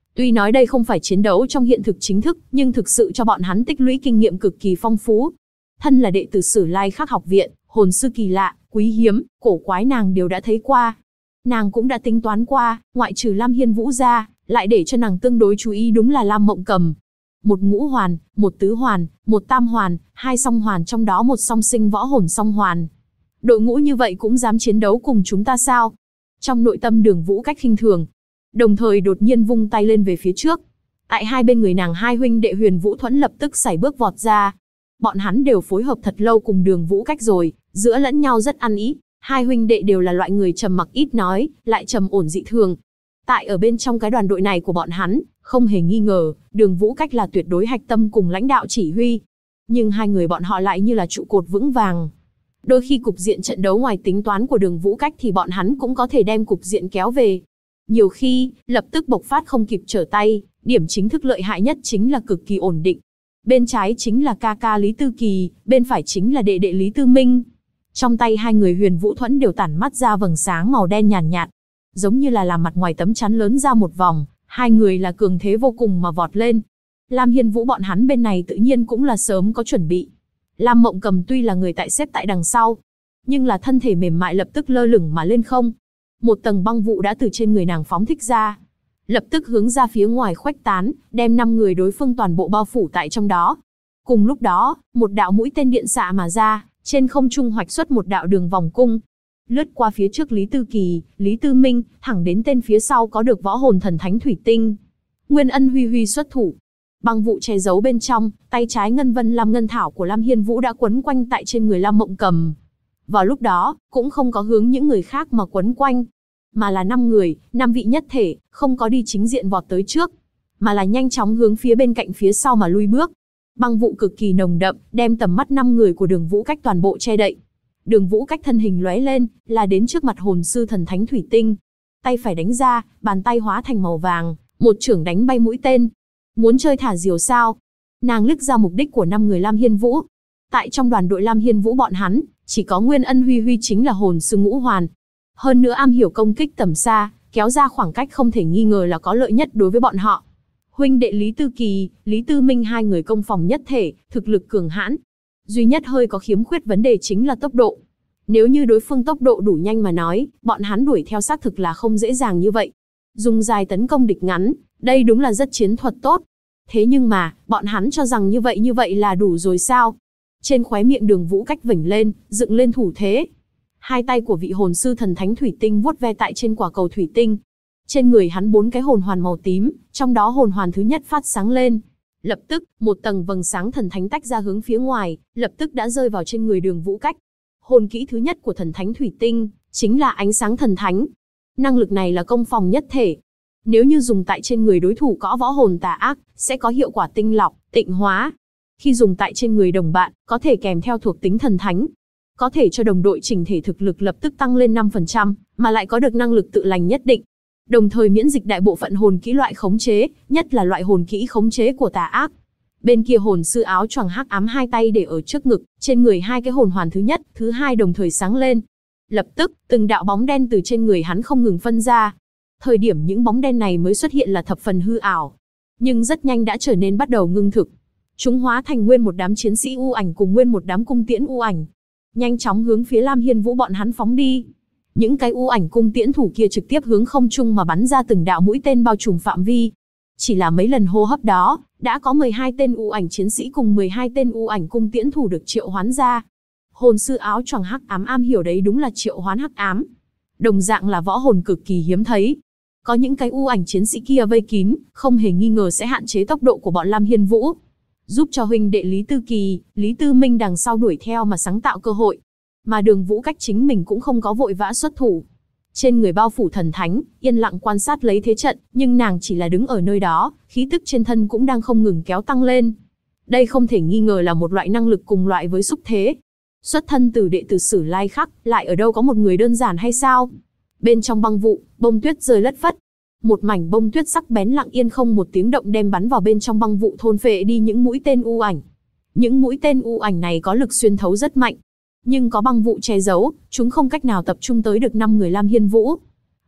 Tuy nói đây không phải chiến đấu trong hiện thực chính thức, nhưng thực sự cho bọn hắn tích lũy kinh nghiệm cực kỳ phong phú. Thân là đệ tử Sử Lai Khắc học viện, hồn sư kỳ lạ, quý hiếm, cổ quái nàng đều đã thấy qua. Nàng cũng đã tính toán qua, ngoại trừ Lam Hiên Vũ ra, lại để cho nàng tương đối chú ý đúng là Lam Mộng Cầm. Một ngũ hoàn, một tứ hoàn, một tam hoàn, hai song hoàn, trong đó một song sinh võ hồn song hoàn. Đội ngũ như vậy cũng dám chiến đấu cùng chúng ta sao? Trong nội tâm Đường Vũ Cách khinh thường, đồng thời đột nhiên vung tay lên về phía trước. Tại hai bên người nàng, hai huynh đệ Huyền Vũ Thuẫn lập tức sải bước vọt ra. Bọn hắn đều phối hợp thật lâu cùng Đường Vũ Cách rồi, giữa lẫn nhau rất ăn ý. Hai huynh đệ đều là loại người trầm mặc ít nói, lại trầm ổn dị thường. Tại ở bên trong cái đoàn đội này của bọn hắn, không hề nghi ngờ, Đường Vũ Cách là tuyệt đối hạch tâm cùng lãnh đạo chỉ huy. Nhưng hai người bọn họ lại như là trụ cột vững vàng. Đôi khi cục diện trận đấu ngoài tính toán của Đường Vũ Cách thì bọn hắn cũng có thể đem cục diện kéo về. Nhiều khi, lập tức bộc phát không kịp trở tay, điểm chính thức lợi hại nhất chính là cực kỳ ổn định. Bên trái chính là ca ca Lý Tư Kỳ, bên phải chính là đệ đệ Lý Tư Minh. Trong tay hai người Huyền Vũ Thuẫn đều tản mắt ra vầng sáng màu đen nhàn nhạt, giống như là làm mặt ngoài tấm chắn lớn ra một vòng, hai người là cường thế vô cùng mà vọt lên. Lam Hiên Vũ bọn hắn bên này tự nhiên cũng là sớm có chuẩn bị. Lam Mộng Cầm tuy là người tại xếp tại đằng sau, nhưng là thân thể mềm mại lập tức lơ lửng mà lên không. Một tầng băng vụ đã từ trên người nàng phóng thích ra, lập tức hướng ra phía ngoài khuếch tán, đem 5 người đối phương toàn bộ bao phủ tại trong đó. Cùng lúc đó, một đạo mũi tên điện xạ mà ra, trên không trung hoạch xuất một đạo đường vòng cung, lướt qua phía trước Lý Tư Kỳ, Lý Tư Minh, thẳng đến tên phía sau có được võ hồn thần thánh thủy tinh. Nguyên Ân huy huy xuất thủ, băng vụ che giấu bên trong, tay trái ngân vân lam ngân thảo của Lam Hiên Vũ đã quấn quanh tại trên người Lam Mộng Cầm. Vào lúc đó, cũng không có hướng những người khác mà quấn quanh, mà là 5 người, 5 vị nhất thể, không có đi chính diện vọt tới trước, mà là nhanh chóng hướng phía bên cạnh phía sau mà lui bước. Băng vụ cực kỳ nồng đậm, đem tầm mắt 5 người của Đường Vũ Cách toàn bộ che đậy. Đường Vũ Cách thân hình lóe lên, là đến trước mặt hồn sư thần thánh thủy tinh. Tay phải đánh ra, bàn tay hóa thành màu vàng, một chưởng đánh bay mũi tên. Muốn chơi thả diều sao? Nàng liếc ra mục đích của 5 người Lam Hiên Vũ. Tại trong đoàn đội Lam Hiên Vũ bọn hắn, chỉ có Nguyên Ân huy huy chính là hồn sư ngũ hoàn. Hơn nữa am hiểu công kích tầm xa, kéo ra khoảng cách không thể nghi ngờ là có lợi nhất đối với bọn họ. Huynh đệ Lý Tư Kỳ, Lý Tư Minh hai người công phòng nhất thể, thực lực cường hãn. Duy nhất hơi có khiếm khuyết vấn đề chính là tốc độ. Nếu như đối phương tốc độ đủ nhanh mà nói, bọn hắn đuổi theo xác thực là không dễ dàng như vậy. Dùng dài tấn công địch ngắn, đây đúng là rất chiến thuật tốt. Thế nhưng mà, bọn hắn cho rằng như vậy là đủ rồi sao? Trên khóe miệng Đường Vũ Cách vểnh lên, dựng lên thủ thế. Hai tay của vị hồn sư thần thánh thủy tinh vuốt ve tại trên quả cầu thủy tinh. Trên người hắn 4 cái hồn hoàn màu tím, trong đó hồn hoàn thứ nhất phát sáng lên. Lập tức, một tầng vầng sáng thần thánh tách ra hướng phía ngoài, lập tức đã rơi vào trên người Đường Vũ Cách. Hồn kỹ thứ nhất của thần thánh thủy tinh, chính là ánh sáng thần thánh. Năng lực này là công phòng nhất thể. Nếu như dùng tại trên người đối thủ có võ hồn tà ác, sẽ có hiệu quả tinh lọc, tịnh hóa. Khi dùng tại trên người đồng bạn, có thể kèm theo thuộc tính thần thánh. Có thể cho đồng đội chỉnh thể thực lực lập tức tăng lên 5%, mà lại có được năng lực tự lành nhất định. Đồng thời miễn dịch đại bộ phận hồn kỹ loại khống chế, nhất là loại hồn kỹ khống chế của tà ác. Bên kia hồn sư áo choàng hắc ám hai tay để ở trước ngực, trên người hai cái hồn hoàn thứ nhất, thứ hai đồng thời sáng lên. Lập tức, từng đạo bóng đen từ trên người hắn không ngừng phân ra. Thời điểm những bóng đen này mới xuất hiện là thập phần hư ảo, nhưng rất nhanh đã trở nên bắt đầu ngưng thực. Chúng hóa thành nguyên một đám chiến sĩ u ảnh cùng nguyên một đám cung tiễn u ảnh, nhanh chóng hướng phía Lam Hiên Vũ bọn hắn phóng đi. Những cái u ảnh cung tiễn thủ kia trực tiếp hướng không trung mà bắn ra từng đạo mũi tên bao trùm phạm vi. Chỉ là mấy lần hô hấp đó, đã có 12 tên u ảnh chiến sĩ cùng 12 tên u ảnh cung tiễn thủ được triệu hoán ra. Hồn sư áo choàng hắc ám am hiểu đấy đúng là triệu hoán hắc ám. Đồng dạng là võ hồn cực kỳ hiếm thấy. Có những cái u ảnh chiến sĩ kia vây kín, không hề nghi ngờ sẽ hạn chế tốc độ của bọn Lam Hiên Vũ, giúp cho huynh đệ Lý Tư Kỳ, Lý Tư Minh đằng sau đuổi theo mà sáng tạo cơ hội. Mà Đường Vũ Cách chính mình cũng không có vội vã xuất thủ. Trên người bao phủ thần thánh, yên lặng quan sát lấy thế trận, nhưng nàng chỉ là đứng ở nơi đó, khí tức trên thân cũng đang không ngừng kéo tăng lên. Đây không thể nghi ngờ là một loại năng lực cùng loại với xúc thế. Xuất thân từ đệ tử Sử Lai Khắc, lại ở đâu có một người đơn giản hay sao? Bên trong băng vụ, bông tuyết rơi lất phất. Một mảnh bông tuyết sắc bén lặng yên không một tiếng động đem bắn vào bên trong băng vụ, thôn phệ đi những mũi tên u ảnh. Những mũi tên u ảnh này có lực xuyên thấu rất mạnh, nhưng có băng vụ che giấu, chúng không cách nào tập trung tới được 5 người Lam Hiên Vũ.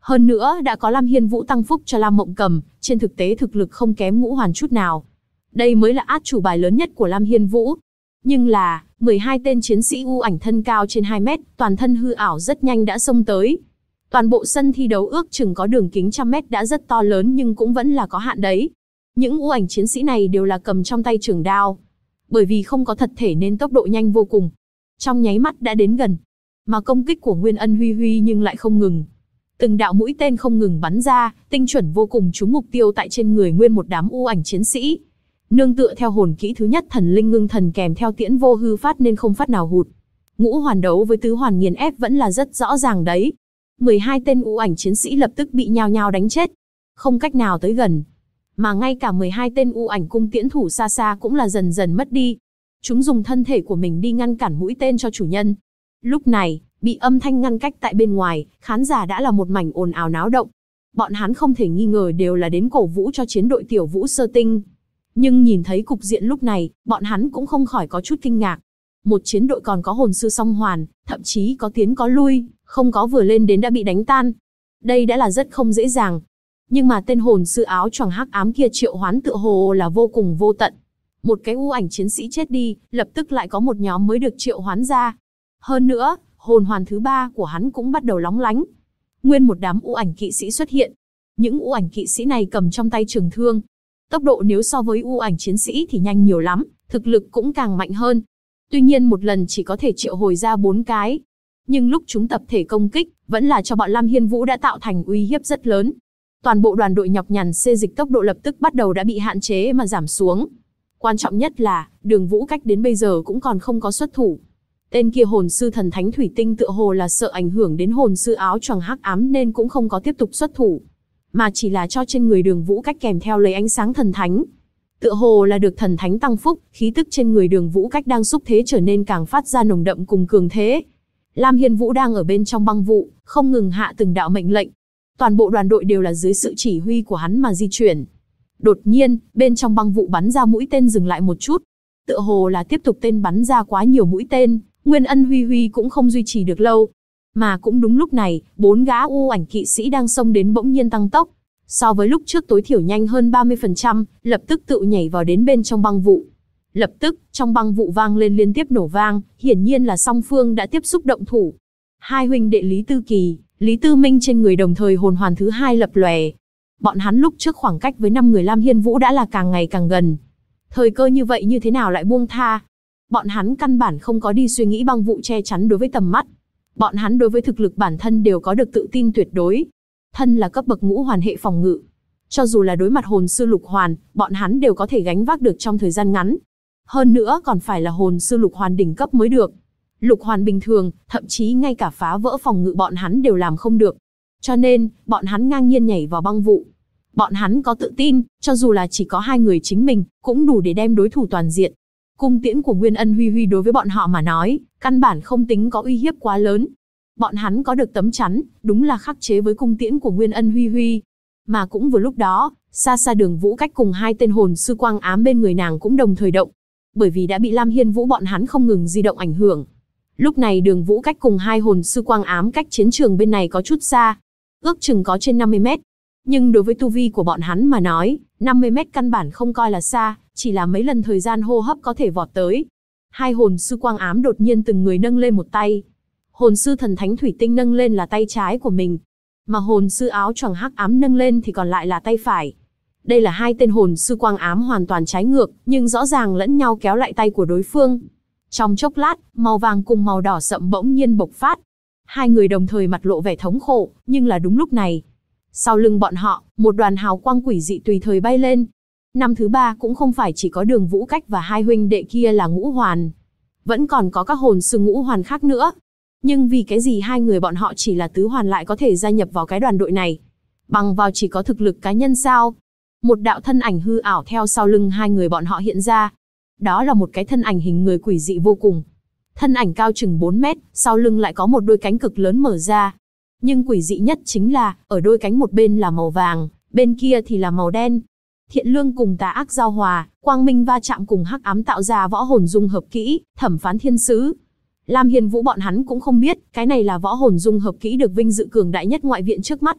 Hơn nữa đã có Lam Hiên Vũ tăng phúc cho Lam Mộng Cầm, trên thực tế thực lực không kém Ngũ Hoàn chút nào. Đây mới là át chủ bài lớn nhất của Lam Hiên Vũ. Nhưng là, 12 tên chiến sĩ u ảnh thân cao trên 2 mét, toàn thân hư ảo rất nhanh đã xông tới. Toàn bộ sân thi đấu ước chừng có đường kính trăm mét đã rất to lớn nhưng cũng vẫn là có hạn đấy. Những u ảnh chiến sĩ này đều là cầm trong tay trường đao. Bởi vì không có thật thể nên tốc độ nhanh vô cùng. Trong nháy mắt đã đến gần. Mà công kích của Nguyên Ân Huy Huy nhưng lại không ngừng. Từng đạo mũi tên không ngừng bắn ra, tinh chuẩn vô cùng trúng mục tiêu tại trên người nguyên một đám u ảnh chiến sĩ. Nương tựa theo hồn kỹ thứ nhất Thần Linh Ngưng Thần kèm theo Tiễn Vô Hư Phát nên không phát nào hụt. Ngũ hoàn đấu với tứ hoàn nghiền ép vẫn là rất rõ ràng đấy. 12 tên u ảnh chiến sĩ lập tức bị nhao nhao đánh chết. Không cách nào tới gần. Mà ngay cả 12 tên u ảnh cung tiễn thủ xa xa cũng là dần dần mất đi. Chúng dùng thân thể của mình đi ngăn cản mũi tên cho chủ nhân. Lúc này, bị âm thanh ngăn cách tại bên ngoài, khán giả đã là một mảnh ồn ào náo động. Bọn hắn không thể nghi ngờ đều là đến cổ vũ cho chiến đội Tiểu Vũ Sơ Tinh. Nhưng nhìn thấy cục diện lúc này, bọn hắn cũng không khỏi có chút kinh ngạc. Một chiến đội còn có hồn sư song hoàn, thậm chí có tiến có lui, không có vừa lên đến đã bị đánh tan. Đây đã là rất không dễ dàng. Nhưng mà tên hồn sư áo choàng hắc ám kia triệu hoán tựa hồ là vô cùng vô tận. Một cái u ảnh chiến sĩ chết đi, lập tức lại có một nhóm mới được triệu hoán ra. Hơn nữa, hồn hoàn thứ 3 của hắn cũng bắt đầu lóng lánh. Nguyên một đám u ảnh kỵ sĩ xuất hiện. Những u ảnh kỵ sĩ này cầm trong tay trường thương. Tốc độ nếu so với u ảnh chiến sĩ thì nhanh nhiều lắm, thực lực cũng càng mạnh hơn. Tuy nhiên một lần chỉ có thể triệu hồi ra 4 cái. Nhưng lúc chúng tập thể công kích, vẫn là cho bọn Lam Hiên Vũ đã tạo thành uy hiếp rất lớn. Toàn bộ đoàn đội nhọc nhằn xê dịch tốc độ lập tức bắt đầu đã bị hạn chế mà giảm xuống. Quan trọng nhất là, Đường Vũ Cách đến bây giờ cũng còn không có xuất thủ. Tên kia hồn sư thần thánh thủy tinh tựa hồ là sợ ảnh hưởng đến hồn sư áo choàng hắc ám nên cũng không có tiếp tục xuất thủ. Mà chỉ là cho trên người Đường Vũ Cách kèm theo lấy ánh sáng thần thánh. Tựa hồ là được thần thánh tăng phúc, khí tức trên người Đường Vũ Cách đang xúc thế trở nên càng phát ra nồng đậm cùng cường thế. Lam Hiên Vũ đang ở bên trong băng vụ, không ngừng hạ từng đạo mệnh lệnh. Toàn bộ đoàn đội đều là dưới sự chỉ huy của hắn mà di chuyển. Đột nhiên, bên trong băng vụ bắn ra mũi tên dừng lại một chút. Tựa hồ là tiếp tục tên bắn ra quá nhiều mũi tên, Nguyên Ân Huy Huy cũng không duy trì được lâu. Mà cũng đúng lúc này, 4 gã u ảnh kỵ sĩ đang xông đến bỗng nhiên tăng tốc. So với lúc trước tối thiểu nhanh hơn 30%, lập tức tự nhảy vào đến bên trong băng vụ. Lập tức, trong băng vụ vang lên liên tiếp nổ vang, hiển nhiên là song phương đã tiếp xúc động thủ. Hai huynh đệ Lý Tư Kỳ, Lý Tư Minh trên người đồng thời hồn hoàn thứ 2 lập lòe. Bọn hắn lúc trước khoảng cách với 5 người Lam Hiên Vũ đã là càng ngày càng gần. Thời cơ như vậy như thế nào lại buông tha? Bọn hắn căn bản không có đi suy nghĩ băng vụ che chắn đối với tầm mắt. Bọn hắn đối với thực lực bản thân đều có được tự tin tuyệt đối. Thân là cấp bậc ngũ hoàn hệ phòng ngự. Cho dù là đối mặt hồn sư lục hoàn, bọn hắn đều có thể gánh vác được trong thời gian ngắn. Hơn nữa còn phải là hồn sư lục hoàn đỉnh cấp mới được. Lục hoàn bình thường, thậm chí ngay cả phá vỡ phòng ngự bọn hắn đều làm không được. Cho nên, bọn hắn ngang nhiên nhảy vào băng vụ. Bọn hắn có tự tin, cho dù là chỉ có 2 người chính mình, cũng đủ để đem đối thủ toàn diện. Cung tiễn của Nguyên Ân Huy Huy đối với bọn họ mà nói, căn bản không tính có uy hiếp quá lớn. Bọn hắn có được tấm chắn, đúng là khắc chế với cung tiễn của Nguyên Ân Huy Huy. Mà cũng vừa lúc đó, xa xa Đường Vũ Cách cùng 2 tên hồn sư quang ám bên người nàng cũng đồng thời động. Bởi vì đã bị Lam Hiên Vũ bọn hắn không ngừng di động ảnh hưởng. Lúc này Đường Vũ Cách cùng 2 hồn sư quang ám cách chiến trường bên này có chút xa. Ước chừng có trên 50 mét. Nhưng đối với tu vi của bọn hắn mà nói, 50 mét căn bản không coi là xa, chỉ là mấy lần thời gian hô hấp có thể vọt tới. 2 hồn sư quang ám đột nhiên từng người nâng lên một tay. Hồn sư thần thánh thủy tinh nâng lên là tay trái của mình. Mà hồn sư áo choàng hắc ám nâng lên thì còn lại là tay phải. Đây là 2 tên hồn sư quang ám hoàn toàn trái ngược, nhưng rõ ràng lẫn nhau kéo lại tay của đối phương. Trong chốc lát, màu vàng cùng màu đỏ sậm bỗng nhiên bộc phát. 2 người đồng thời mặt lộ vẻ thống khổ, nhưng là đúng lúc này. Sau lưng bọn họ, một đoàn hào quang quỷ dị tùy thời bay lên. Năm thứ 3 cũng không phải chỉ có Đường Vũ Cách và 2 huynh đệ kia là ngũ hoàn. Vẫn còn có các hồn sư ngũ hoàn khác nữa. Nhưng vì cái gì 2 người bọn họ chỉ là tứ hoàn lại có thể gia nhập vào cái đoàn đội này? Bằng vào chỉ có thực lực cá nhân sao? Một đạo thân ảnh hư ảo theo sau lưng 2 người bọn họ hiện ra. Đó là một cái thân ảnh hình người quỷ dị vô cùng. Thân ảnh cao chừng 4 mét, sau lưng lại có một đôi cánh cực lớn mở ra. Nhưng quỷ dị nhất chính là, ở đôi cánh một bên là màu vàng, bên kia thì là màu đen. Thiện lương cùng tà ác giao hòa, quang minh va chạm cùng hắc ám tạo ra võ hồn dung hợp kỹ, thẩm phán thiên sứ. Lam Hiên Vũ bọn hắn cũng không biết, cái này là võ hồn dung hợp kỹ được vinh dự cường đại nhất ngoại viện trước mắt.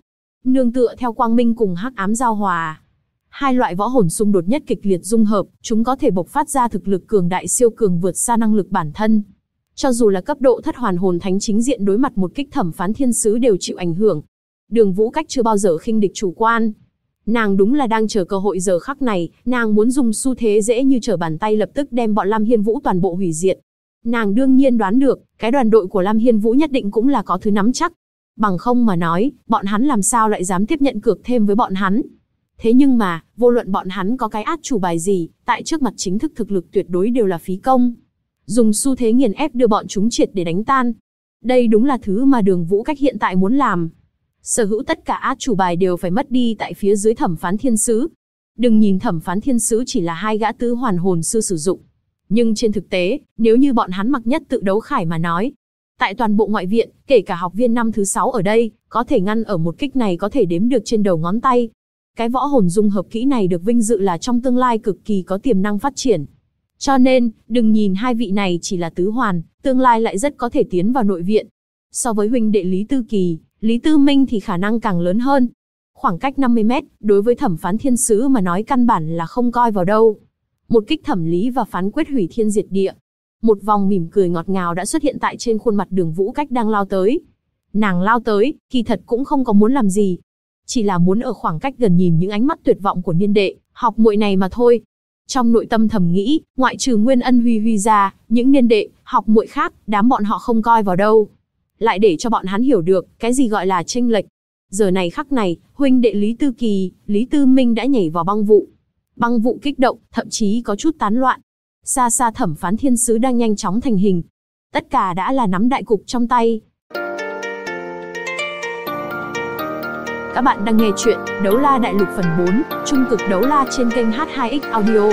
nương tựa theo quang minh cùng hắc ám giao hòa. Hai loại võ hồn xung đột nhất kịch liệt dung hợp, chúng có thể bộc phát ra thực lực cường đại siêu cường vượt xa năng lực bản thân. Cho dù là cấp độ thất hoàn hồn thánh chính diện đối mặt một kích thẩm phán thiên sứ đều chịu ảnh hưởng. Đường Vũ Cách chưa bao giờ khinh địch chủ quan. Nàng đúng là đang chờ cơ hội giờ khắc này, nàng muốn dùng xu thế dễ như trở bàn tay lập tức đem bọn Lam Hiên Vũ toàn bộ hủy diệt. Nàng đương nhiên đoán được, cái đoàn đội của Lam Hiên Vũ nhất định cũng là có thứ nắm chắc. Bằng không mà nói, bọn hắn làm sao lại dám tiếp nhận cược thêm với bọn hắn. Thế nhưng mà, vô luận bọn hắn có cái át chủ bài gì, tại trước mặt chính thức thực lực tuyệt đối đều là phí công. Dùng xu thế nghiền ép đưa bọn chúng triệt để đánh tan. Đây đúng là thứ mà Đường Vũ Cách hiện tại muốn làm. Sở hữu tất cả át chủ bài đều phải mất đi tại phía dưới thẩm phán thiên sứ. Đừng nhìn thẩm phán thiên sứ chỉ là hai gã tứ hoàn hồn sư sử dụng. Nhưng trên thực tế, nếu như bọn hắn mặc nhất tự đấu khải mà nói, tại toàn bộ ngoại viện, kể cả học viên năm thứ 6 ở đây, có thể ngăn ở một kích này có thể đếm được trên đầu ngón tay. Cái võ hồn dung hợp kỹ này được vinh dự là trong tương lai cực kỳ có tiềm năng phát triển. Cho nên, đừng nhìn hai vị này chỉ là tứ hoàn, tương lai lại rất có thể tiến vào nội viện. So với huynh đệ Lý Tư Kỳ, Lý Tư Minh thì khả năng càng lớn hơn. Khoảng cách 50 mét, đối với thẩm phán thiên sứ mà nói căn bản là không coi vào đâu. Một kích thẩm lý và phán quyết hủy thiên diệt địa. Một vòng mỉm cười ngọt ngào đã xuất hiện tại trên khuôn mặt Đường Vũ Cách đang lao tới. Nàng lao tới, kỳ thật cũng không có muốn làm gì. Chỉ là muốn ở khoảng cách gần nhìn những ánh mắt tuyệt vọng của niên đệ, học muội này mà thôi. Trong nội tâm thầm nghĩ, ngoại trừ Nguyên Ân Huy Huy ra, những niên đệ, học muội khác, đám bọn họ không coi vào đâu. Lại để cho bọn hắn hiểu được, cái gì gọi là chênh lệch. Giờ này khắc này, huynh đệ Lý Tư Kỳ, Lý Tư Minh đã nhảy vào băng vụ. Băng vụ kích động, thậm chí có chút tán loạn. Xa xa thẩm phán thiên sứ đang nhanh chóng thành hình. Tất cả đã là nắm đại cục trong tay. Các bạn đang nghe chuyện Đấu La Đại Lục phần 4, Trung cực đấu la trên kênh H2X Audio.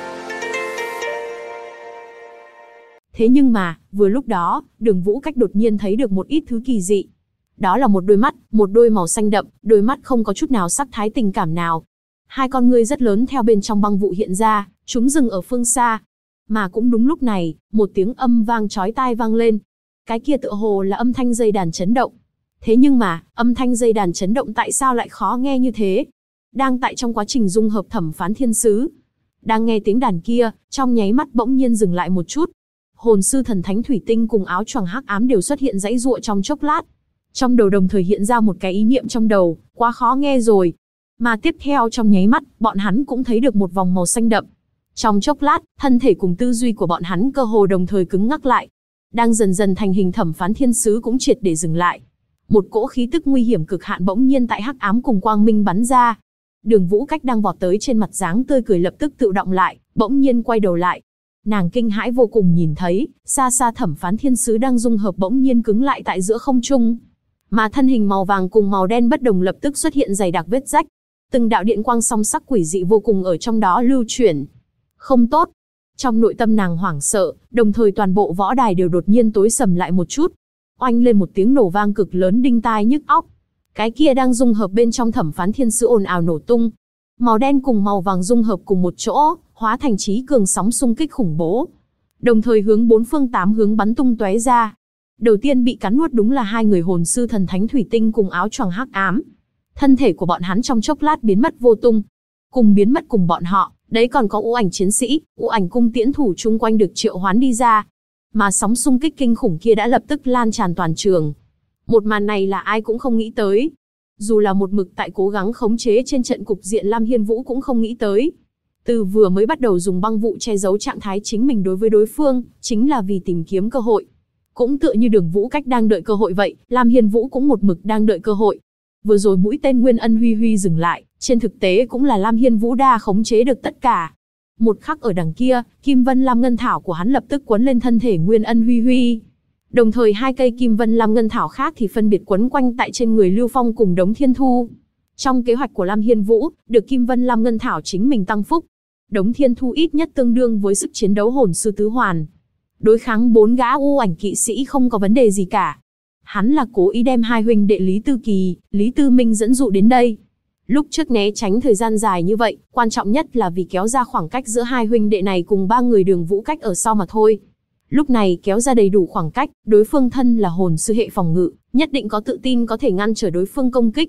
Thế nhưng mà, vừa lúc đó, Đường Vũ Cách đột nhiên thấy được một ít thứ kỳ dị. Đó là một đôi mắt, một đôi màu xanh đậm, đôi mắt không có chút nào sắc thái tình cảm nào. Hai con ngươi rất lớn theo bên trong băng vụ hiện ra, chúng dừng ở phương xa. Mà cũng đúng lúc này, một tiếng âm vang chói tai vang lên. Cái kia tựa hồ là âm thanh dây đàn chấn động. Thế nhưng mà, âm thanh dây đàn chấn động tại sao lại khó nghe như thế? Đang tại trong quá trình dung hợp thẩm phán thiên sứ. Đang nghe tiếng đàn kia, trong nháy mắt bỗng nhiên dừng lại một chút. Hồn sư thần thánh thủy tinh cùng áo choàng hắc ám đều xuất hiện giãy giụa trong chốc lát. Trong đầu đồng thời hiện ra một cái ý niệm trong đầu, quá khó nghe rồi. Mà tiếp theo trong nháy mắt, bọn hắn cũng thấy được một vòng màu xanh đậm. Trong chốc lát, thân thể cùng tư duy của bọn hắn cơ hồ đồng thời cứng ngắc lại. Đang dần dần thành hình thẩm phán thiên sứ cũng triệt để dừng lại. Một cỗ khí tức nguy hiểm cực hạn bỗng nhiên tại hắc ám cùng quang minh bắn ra. Đường Vũ Cách đang vọt tới trên mặt dáng tươi cười lập tức tự động lại, bỗng nhiên quay đầu lại. Nàng kinh hãi vô cùng nhìn thấy, xa xa thẩm phán thiên sứ đang dung hợp bỗng nhiên cứng lại tại giữa không trung. Mà thân hình màu vàng cùng màu đen bất đồng lập tức xuất hiện dày đặc vết rách. Từng đạo điện quang song sắc quỷ dị vô cùng ở trong đó lưu chuyển. Không tốt. Trong nội tâm nàng hoảng sợ, đồng thời toàn bộ võ đài đều đột nhiên tối sầm lại một chút. Oanh lên một tiếng nổ vang cực lớn đinh tai nhức óc. Cái kia đang dung hợp bên trong thẩm phán thiên sứ ồn ào nổ tung. Màu đen cùng màu vàng dung hợp cùng một chỗ, hóa thành chí cường sóng xung kích khủng bố. Đồng thời hướng bốn phương tám hướng bắn tung tóe ra. Đầu tiên bị cắn nuốt đúng là hai người hồn sư thần thánh thủy tinh cùng áo choàng hắc ám. Thân thể của bọn hắn trong chốc lát biến mất vô tung. Cùng biến mất cùng bọn họ, đấy còn có U Ảnh chiến sĩ, U Ảnh cung tiễn thủ chung quanh được triệu hoán đi ra. Mà sóng xung kích kinh khủng kia đã lập tức lan tràn toàn trường. Một màn này là ai cũng không nghĩ tới. Dù là một mực tại cố gắng khống chế trên trận cục diện Lam Hiên Vũ cũng không nghĩ tới. Từ vừa mới bắt đầu dùng băng vụ che giấu trạng thái chính mình đối với đối phương, chính là vì tìm kiếm cơ hội. Cũng tựa như Đường Vũ Cách đang đợi cơ hội vậy, Lam Hiên Vũ cũng một mực đang đợi cơ hội. Vừa rồi mũi tên Nguyên Ân Huy Huy dừng lại, trên thực tế cũng là Lam Hiên Vũ đa khống chế được tất cả. Một khắc ở đằng kia, Kim Vân Lam Ngân Thảo của hắn lập tức quấn lên thân thể Nguyên Ân Huy Huy. Đồng thời hai cây Kim Vân Lam Ngân Thảo khác thì phân biệt quấn quanh tại trên người Lưu Phong cùng Đống Thiên Thu. Trong kế hoạch của Lam Hiên Vũ, được Kim Vân Lam Ngân Thảo chính mình tăng phúc. Đống Thiên Thu ít nhất tương đương với sức chiến đấu hồn sư tứ hoàn. Đối kháng 4 gã U Ảnh kỵ sĩ không có vấn đề gì cả. Hắn là cố ý đem hai huynh đệ Lý Tư Kỳ, Lý Tư Minh dẫn dụ đến đây. Lúc trước né tránh thời gian dài như vậy, quan trọng nhất là vì kéo ra khoảng cách giữa hai huynh đệ này cùng 3 người Đường Vũ Cách ở sau mà thôi. Lúc này kéo ra đầy đủ khoảng cách, đối phương thân là hồn sư hệ phòng ngự, nhất định có tự tin có thể ngăn trở đối phương công kích.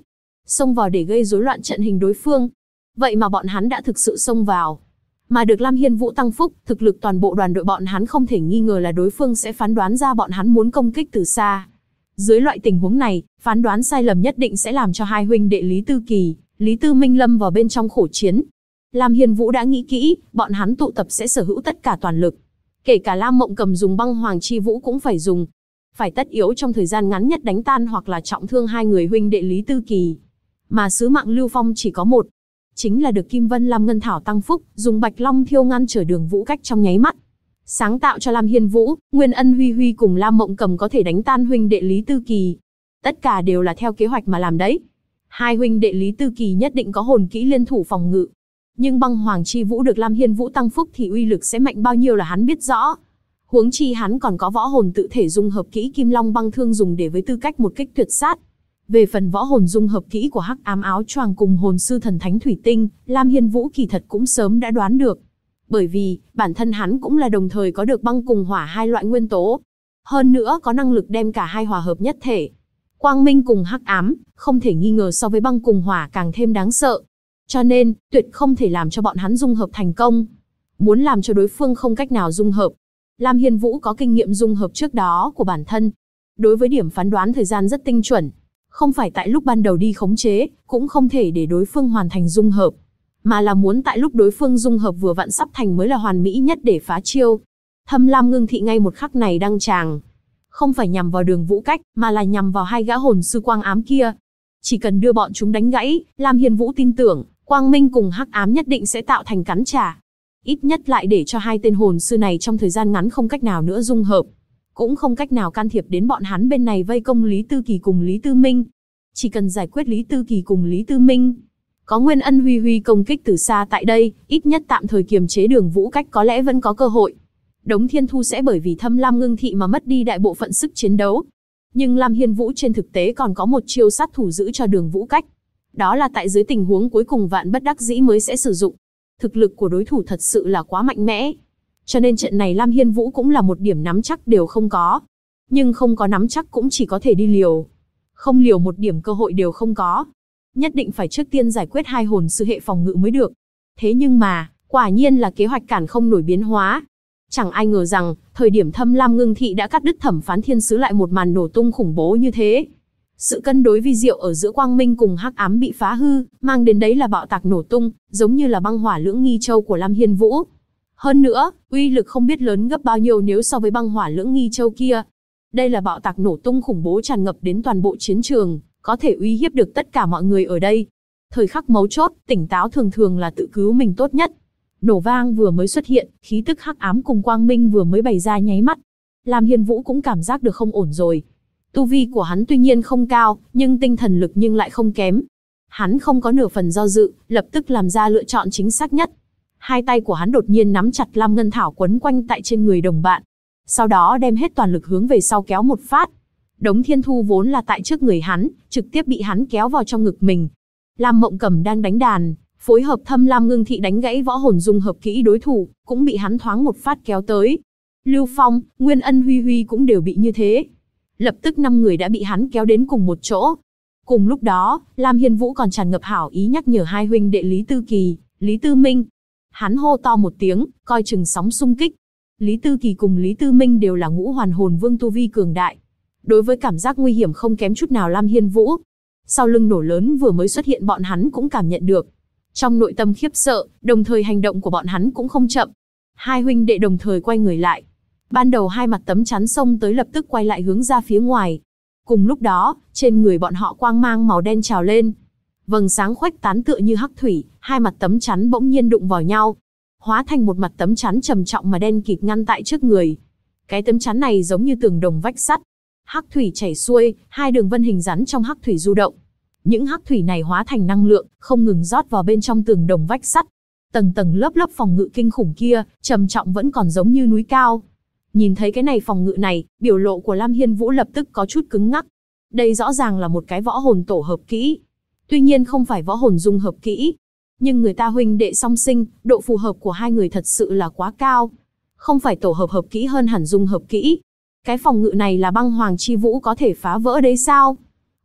xông vào để gây rối loạn trận hình đối phương. Vậy mà bọn hắn đã thực sự xông vào. Mà được Lam Hiên Vũ tăng phúc, thực lực toàn bộ đoàn đội bọn hắn không thể nghi ngờ là đối phương sẽ phán đoán ra bọn hắn muốn công kích từ xa. Dưới loại tình huống này, phán đoán sai lầm nhất định sẽ làm cho hai huynh đệ Lý Tư Kỳ, Lý Tư Minh lâm vào bên trong khổ chiến. Lam Hiên Vũ đã nghĩ kỹ, bọn hắn tụ tập sẽ sở hữu tất cả toàn lực. Kể cả Lam Mộng Cầm dùng băng hoàng chi vũ cũng phải dùng. Phải tất yếu trong thời gian ngắn nhất đánh tan hoặc là trọng thương hai người huynh đệ Lý Tư Kỳ. Mà sứ mạng Lưu Phong chỉ có một. Chính là được Kim Vân Lam Ngân Thảo tăng phúc, dùng Bạch Long Thiêu ngăn trở Đường Vũ Cách trong nháy mắt. Sáng tạo cho Lam Hiên Vũ, Nguyên Ân Huy Huy cùng Lam Mộng Cầm có thể đánh tan huynh đệ Lý Tư Kỳ. Tất cả đều là theo kế hoạch mà làm đấy. Hai huynh đệ Lý Tư Kỳ nhất định có hồn kỹ liên thủ phòng ngự. Nhưng băng hoàng chi vũ được Lam Hiên Vũ tăng phúc thì uy lực sẽ mạnh bao nhiêu là hắn biết rõ. Huống chi hắn còn có võ hồn tự thể dung hợp kỹ Kim Long băng thương dùng để với tư cách một kích tuyệt sát. Về phần võ hồn dung hợp kỹ của Hắc Ám Áo Choàng cùng hồn sư thần thánh thủy tinh, Lam Hiên Vũ kỳ thật cũng sớm đã đoán được. Bởi vì, bản thân hắn cũng là đồng thời có được băng cùng hỏa hai loại nguyên tố. Hơn nữa có năng lực đem cả hai hòa hợp nhất thể. Quang minh cùng hắc ám, không thể nghi ngờ so với băng cùng hỏa càng thêm đáng sợ. Cho nên, tuyệt không thể làm cho bọn hắn dung hợp thành công. Muốn làm cho đối phương không cách nào dung hợp. Lam Hiên Vũ có kinh nghiệm dung hợp trước đó của bản thân. Đối với điểm phán đoán thời gian rất tinh chuẩn. Không phải tại lúc ban đầu đi khống chế, cũng không thể để đối phương hoàn thành dung hợp. Mà là muốn tại lúc đối phương dung hợp vừa vặn sắp thành mới là hoàn mỹ nhất để phá chiêu. Thâm Lam Ngưng Thị ngay một khắc này đăng tràng. Không phải nhằm vào Đường Vũ Cách, mà là nhằm vào hai gã hồn sư quang ám kia. Chỉ cần đưa bọn chúng đánh gãy, Lam Hiên Vũ tin tưởng, Quang Minh cùng Hắc Ám nhất định sẽ tạo thành cắn trả. Ít nhất lại để cho hai tên hồn sư này trong thời gian ngắn không cách nào nữa dung hợp. Cũng không cách nào can thiệp đến bọn hắn bên này vây công Lý Tư Kỳ cùng Lý Tư Minh. Chỉ cần giải quyết Lý Tư Kỳ cùng Lý Tư Minh. Có Nguyên Ân Huy Huy công kích từ xa tại đây, ít nhất tạm thời kiềm chế Đường Vũ Cách có lẽ vẫn có cơ hội. Đống Thiên Thu sẽ bởi vì Thâm Lam Ngưng Thị mà mất đi đại bộ phận sức chiến đấu. Nhưng Lam Hiên Vũ trên thực tế còn có một chiêu sát thủ giữ cho Đường Vũ Cách. Đó là tại dưới tình huống cuối cùng vạn bất đắc dĩ mới sẽ sử dụng. Thực lực của đối thủ thật sự là quá mạnh mẽ. Cho nên trận này Lam Hiên Vũ cũng là một điểm nắm chắc đều không có. Nhưng không có nắm chắc cũng chỉ có thể đi liều. Không liều một điểm cơ hội đều không có. Nhất định phải trước tiên giải quyết hai hồn sư hệ phòng ngự mới được. Thế nhưng mà, quả nhiên là kế hoạch cản không nổi biến hóa. Chẳng ai ngờ rằng, thời điểm Thâm Lam Ngưng Thị đã cắt đứt Thẩm Phán Thiên Sứ lại một màn nổ tung khủng bố như thế. Sự cân đối vi diệu ở giữa Quang Minh cùng Hắc Ám bị phá hư, mang đến đấy là bạo tạc nổ tung, giống như là băng hỏa lưỡng nghi châu của Lam Hiên Vũ. Hơn nữa, uy lực không biết lớn gấp bao nhiêu nếu so với băng hỏa lưỡng nghi châu kia. Đây là bạo tạc nổ tung khủng bố tràn ngập đến toàn bộ chiến trường, có thể uy hiếp được tất cả mọi người ở đây. Thời khắc mấu chốt, tỉnh táo thường thường là tự cứu mình tốt nhất. Nổ vang vừa mới xuất hiện, khí tức Hắc Ám cùng Quang Minh vừa mới bày ra nháy mắt. Lam Hiên Vũ cũng cảm giác được không ổn rồi. Tu vi của hắn tuy nhiên không cao, nhưng tinh thần lực nhưng lại không kém. Hắn không có nửa phần do dự, lập tức làm ra lựa chọn chính xác nhất. Hai tay của hắn đột nhiên nắm chặt Lam Ngân Thảo quấn quanh tại trên người đồng bạn. Sau đó đem hết toàn lực hướng về sau kéo một phát. Đống Thiên Thu vốn là tại trước người hắn, trực tiếp bị hắn kéo vào trong ngực mình. Lam Mộng Cầm đang đánh đàn, phối hợp Thâm Lam Ngưng Thị đánh gãy võ hồn dung hợp kỹ đối thủ, cũng bị hắn thoáng một phát kéo tới. Lưu Phong, Nguyên Ân Huy Huy cũng đều bị như thế. Lập tức 5 người đã bị hắn kéo đến cùng một chỗ. Cùng lúc đó, Lam Hiên Vũ còn tràn ngập hảo ý nhắc nhở hai huynh đệ Lý Tư Kỳ, Lý Tư Minh. Hắn hô to một tiếng, coi chừng sóng xung kích. Lý Tư Kỳ cùng Lý Tư Minh đều là ngũ hoàn hồn vương tu vi cường đại. Đối với cảm giác nguy hiểm không kém chút nào Lam Hiên Vũ. Sau lưng nổ lớn vừa mới xuất hiện bọn hắn cũng cảm nhận được. Trong nội tâm khiếp sợ, đồng thời hành động của bọn hắn cũng không chậm. Hai huynh đệ đồng thời quay người lại. Ban đầu hai mặt tấm chắn xông tới lập tức quay lại hướng ra phía ngoài. Cùng lúc đó, trên người bọn họ quang mang màu đen trào lên. Vầng sáng khuếch tán tựa như hắc thủy, hai mặt tấm chắn bỗng nhiên đụng vào nhau. Hóa thành một mặt tấm chắn trầm trọng mà đen kịt ngăn tại trước người. Cái tấm chắn này giống như tường đồng vách sắt. Hắc thủy chảy xuôi, hai đường vân hình rắn trong hắc thủy du động. Những hắc thủy này hóa thành năng lượng, không ngừng rót vào bên trong tường đồng vách sắt. Tầng tầng lớp lớp phòng ngự kinh khủng kia, trầm trọng vẫn còn giống như núi cao. Nhìn thấy cái này phòng ngự này, biểu lộ của Lam Hiên Vũ lập tức có chút cứng ngắc. Đây rõ ràng là một cái võ hồn tổ hợp kỹ. Tuy nhiên không phải võ hồn dung hợp kỹ. Nhưng người ta huynh đệ song sinh, độ phù hợp của hai người thật sự là quá cao. Không phải tổ hợp kỹ hơn hẳn dung hợp kỹ. Cái phòng ngự này là băng hoàng chi vũ có thể phá vỡ đấy sao?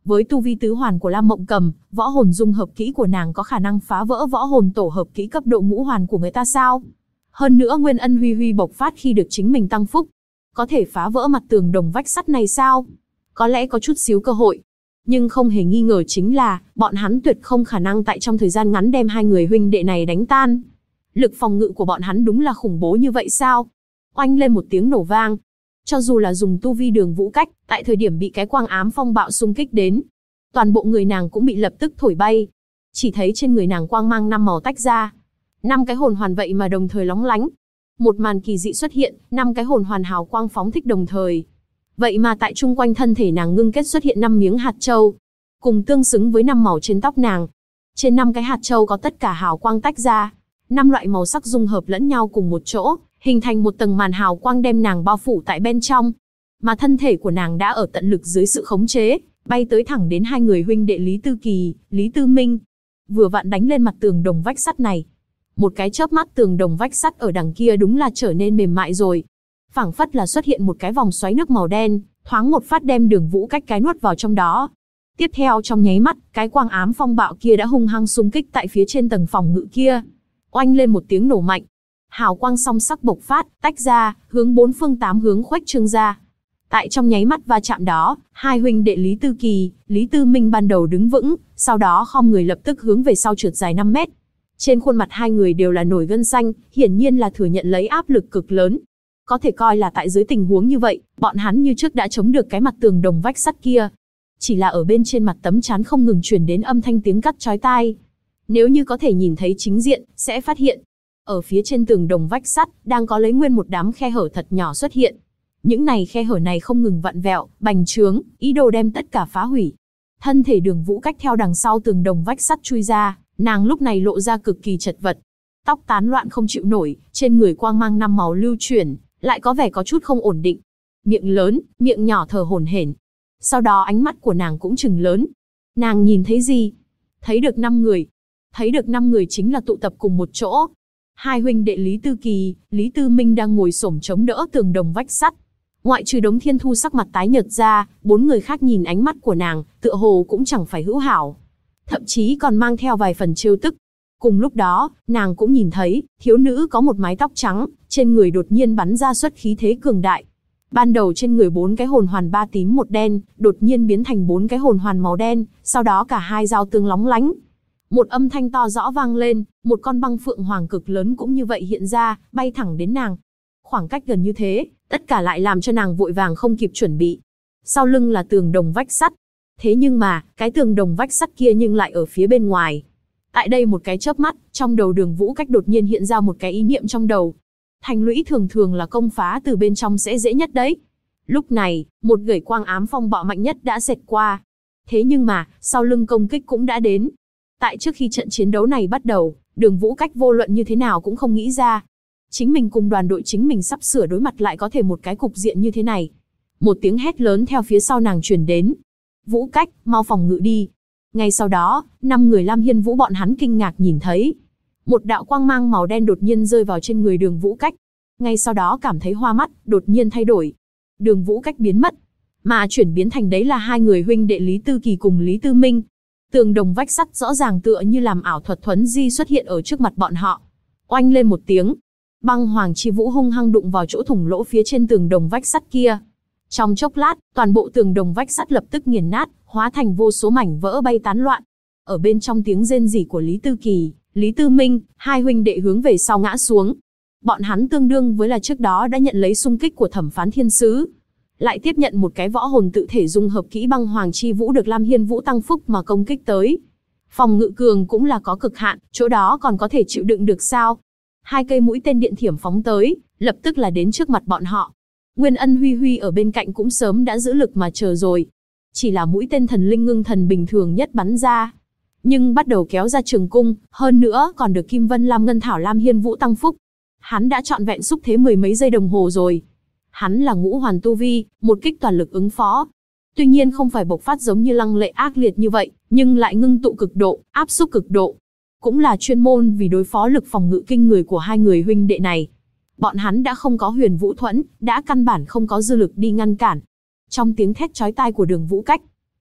Với tu vi tứ hoàn của Lam Mộng Cầm, võ hồn dung hợp kỹ của nàng có khả năng phá vỡ võ hồn tổ hợp kỹ cấp độ ngũ hoàn của người ta sao? Hơn nữa Nguyên Ân Huy Huy bộc phát khi được chính mình tăng phúc, có thể phá vỡ mặt tường đồng vách sắt này sao? Có lẽ có chút xíu cơ hội. Nhưng không hề nghi ngờ chính là, bọn hắn tuyệt không khả năng tại trong thời gian ngắn đem hai người huynh đệ này đánh tan. Lực phòng ngự của bọn hắn đúng là khủng bố như vậy sao? Oanh lên một tiếng nổ vang. Cho dù là dùng tu vi Đường Vũ Cách, tại thời điểm bị cái quang ám phong bạo xung kích đến, toàn bộ người nàng cũng bị lập tức thổi bay. Chỉ thấy trên người nàng quang mang 5 màu tách ra. 5 cái hồn hoàn vậy mà đồng thời lóng lánh. Một màn kỳ dị xuất hiện, 5 cái hồn hoàn hào quang phóng thích đồng thời. Vậy mà tại chung quanh thân thể nàng ngưng kết xuất hiện 5 miếng hạt châu, cùng tương xứng với 5 màu trên tóc nàng. Trên 5 cái hạt châu có tất cả hào quang tách ra, 5 loại màu sắc dung hợp lẫn nhau cùng một chỗ, hình thành một tầng màn hào quang đem nàng bao phủ tại bên trong. Mà thân thể của nàng đã ở tận lực dưới sự khống chế, bay tới thẳng đến hai người huynh đệ Lý Tư Kỳ, Lý Tư Minh. Vừa vặn đánh lên mặt tường đồng vách sắt này. Một cái chớp mắt tường đồng vách sắt ở đằng kia đúng là trở nên mềm mại rồi. Phảng phất là xuất hiện một cái vòng xoáy nước màu đen, thoáng một phát đem Đường Vũ Cách cái nuốt vào trong đó. Tiếp theo trong nháy mắt, cái quang ám phong bạo kia đã hung hăng xung kích tại phía trên tầng phòng ngự kia. Oanh lên một tiếng nổ mạnh. Hào quang song sắc bộc phát, tách ra, hướng 4 phương 8 hướng khuếch trương ra. Tại trong nháy mắt va chạm đó, hai huynh đệ Lý Tư Kỳ, Lý Tư Minh ban đầu đứng vững, sau đó khom người lập tức hướng về sau trượt dài 5 mét. Trên khuôn mặt hai người đều là nổi gân xanh, hiển nhiên là thừa nhận lấy áp lực cực lớn. Có thể coi là tại dưới tình huống như vậy, bọn hắn như trước đã chống được cái mặt tường đồng vách sắt kia. Chỉ là ở bên trên mặt tấm chắn không ngừng truyền đến âm thanh tiếng cắt chói tai. Nếu như có thể nhìn thấy chính diện, sẽ phát hiện, ở phía trên tường đồng vách sắt, đang có lấy nguyên một đám khe hở thật nhỏ xuất hiện. Những này khe hở này không ngừng vặn vẹo, bành trướng, ý đồ đem tất cả phá hủy. Thân thể Đường Vũ Cách theo đằng sau tường đồng vách sắt chui ra, nàng lúc này lộ ra cực kỳ chật vật. Tóc tán loạn không chịu nổi, trên người quang mang 5 màu lưu chuyển, lại có vẻ có chút không ổn định. Miệng lớn, miệng nhỏ thở hổn hển. Sau đó ánh mắt của nàng cũng trừng lớn. Nàng nhìn thấy gì? Thấy được 5 người. Thấy được 5 người chính là tụ tập cùng một chỗ. Hai huynh đệ Lý Tư Kỳ, Lý Tư Minh đang ngồi xổm chống đỡ tường đồng vách sắt. Ngoại trừ Đống Thiên Thu sắc mặt tái nhợt ra, 4 người khác nhìn ánh mắt của nàng, tựa hồ cũng chẳng phải hữu hảo. Thậm chí còn mang theo vài phần trêu tức. Cùng lúc đó, nàng cũng nhìn thấy, thiếu nữ có một mái tóc trắng, trên người đột nhiên bắn ra xuất khí thế cường đại. Ban đầu trên người 4 cái hồn hoàn 3 tím 1 đen, đột nhiên biến thành 4 cái hồn hoàn màu đen, sau đó cả hai dao tương lóng lánh. Một âm thanh to rõ vang lên, một con băng phượng hoàng cực lớn cũng như vậy hiện ra, bay thẳng đến nàng. Khoảng cách gần như thế, tất cả lại làm cho nàng vội vàng không kịp chuẩn bị. Sau lưng là tường đồng vách sắt. Thế nhưng mà, cái tường đồng vách sắt kia nhưng lại ở phía bên ngoài. Tại đây một cái chớp mắt, trong đầu Đường Vũ Cách đột nhiên hiện ra một cái ý niệm trong đầu. Thành lũy thường thường là công phá từ bên trong sẽ dễ nhất đấy. Lúc này, một gẩy quang ám phong bạo mạnh nhất đã xẹt qua. Thế nhưng mà, sau lưng công kích cũng đã đến. Tại trước khi trận chiến đấu này bắt đầu, Đường Vũ Cách vô luận như thế nào cũng không nghĩ ra. Chính mình cùng đoàn đội chính mình sắp sửa đối mặt lại có thể một cái cục diện như thế này. Một tiếng hét lớn theo phía sau nàng truyền đến. Vũ Cách, mau phòng ngự đi. Ngay sau đó, 5 người Lam Hiên Vũ bọn hắn kinh ngạc nhìn thấy. Một đạo quang mang màu đen đột nhiên rơi vào trên người Đường Vũ Cách. Ngay sau đó cảm thấy hoa mắt, đột nhiên thay đổi. Đường Vũ Cách biến mất. Mà chuyển biến thành đấy là hai người huynh đệ Lý Tư Kỳ cùng Lý Tư Minh. Tường đồng vách sắt rõ ràng tựa như làm ảo thuật thuấn di xuất hiện ở trước mặt bọn họ. Oanh lên một tiếng. Băng hoàng chi vũ hung hăng đụng vào chỗ thủng lỗ phía trên tường đồng vách sắt kia. Trong chốc lát, toàn bộ tường đồng vách sắt lập tức nghiền nát, hóa thành vô số mảnh vỡ bay tán loạn. Ở bên trong tiếng rên rỉ của Lý Tư Kỳ, Lý Tư Minh, hai huynh đệ hướng về sau ngã xuống. Bọn hắn tương đương với là trước đó đã nhận lấy xung kích của Thẩm Phán Thiên Sứ, lại tiếp nhận một cái võ hồn tự thể dung hợp kỹ băng hoàng chi vũ được Lam Hiên Vũ tăng phúc mà công kích tới. Phòng ngự cường cũng là có cực hạn, chỗ đó còn có thể chịu đựng được sao? Hai cây mũi tên điện thiểm phóng tới, lập tức là đến trước mặt bọn họ. Nguyên Ân Huy Huy ở bên cạnh cũng sớm đã giữ lực mà chờ rồi. Chỉ là mũi tên thần linh ngưng thần bình thường nhất bắn ra, nhưng bắt đầu kéo ra trường cung, hơn nữa còn được Kim Vân Lam Ngân Thảo Lam Hiên Vũ tăng phúc. Hắn đã trọn vẹn xúc thế 10 mấy giây đồng hồ rồi. Hắn là ngũ hoàn tu vi, một kích toàn lực ứng phó. Tuy nhiên không phải bộc phát giống như lăng lệ ác liệt như vậy, nhưng lại ngưng tụ cực độ, áp xúc cực độ. Cũng là chuyên môn vì đối phó lực phòng ngự kinh người của hai người huynh đệ này. Bọn hắn đã không có Huyền Vũ Thuẫn, đã căn bản không có dư lực đi ngăn cản. Trong tiếng thét chói tai của Đường Vũ Cách,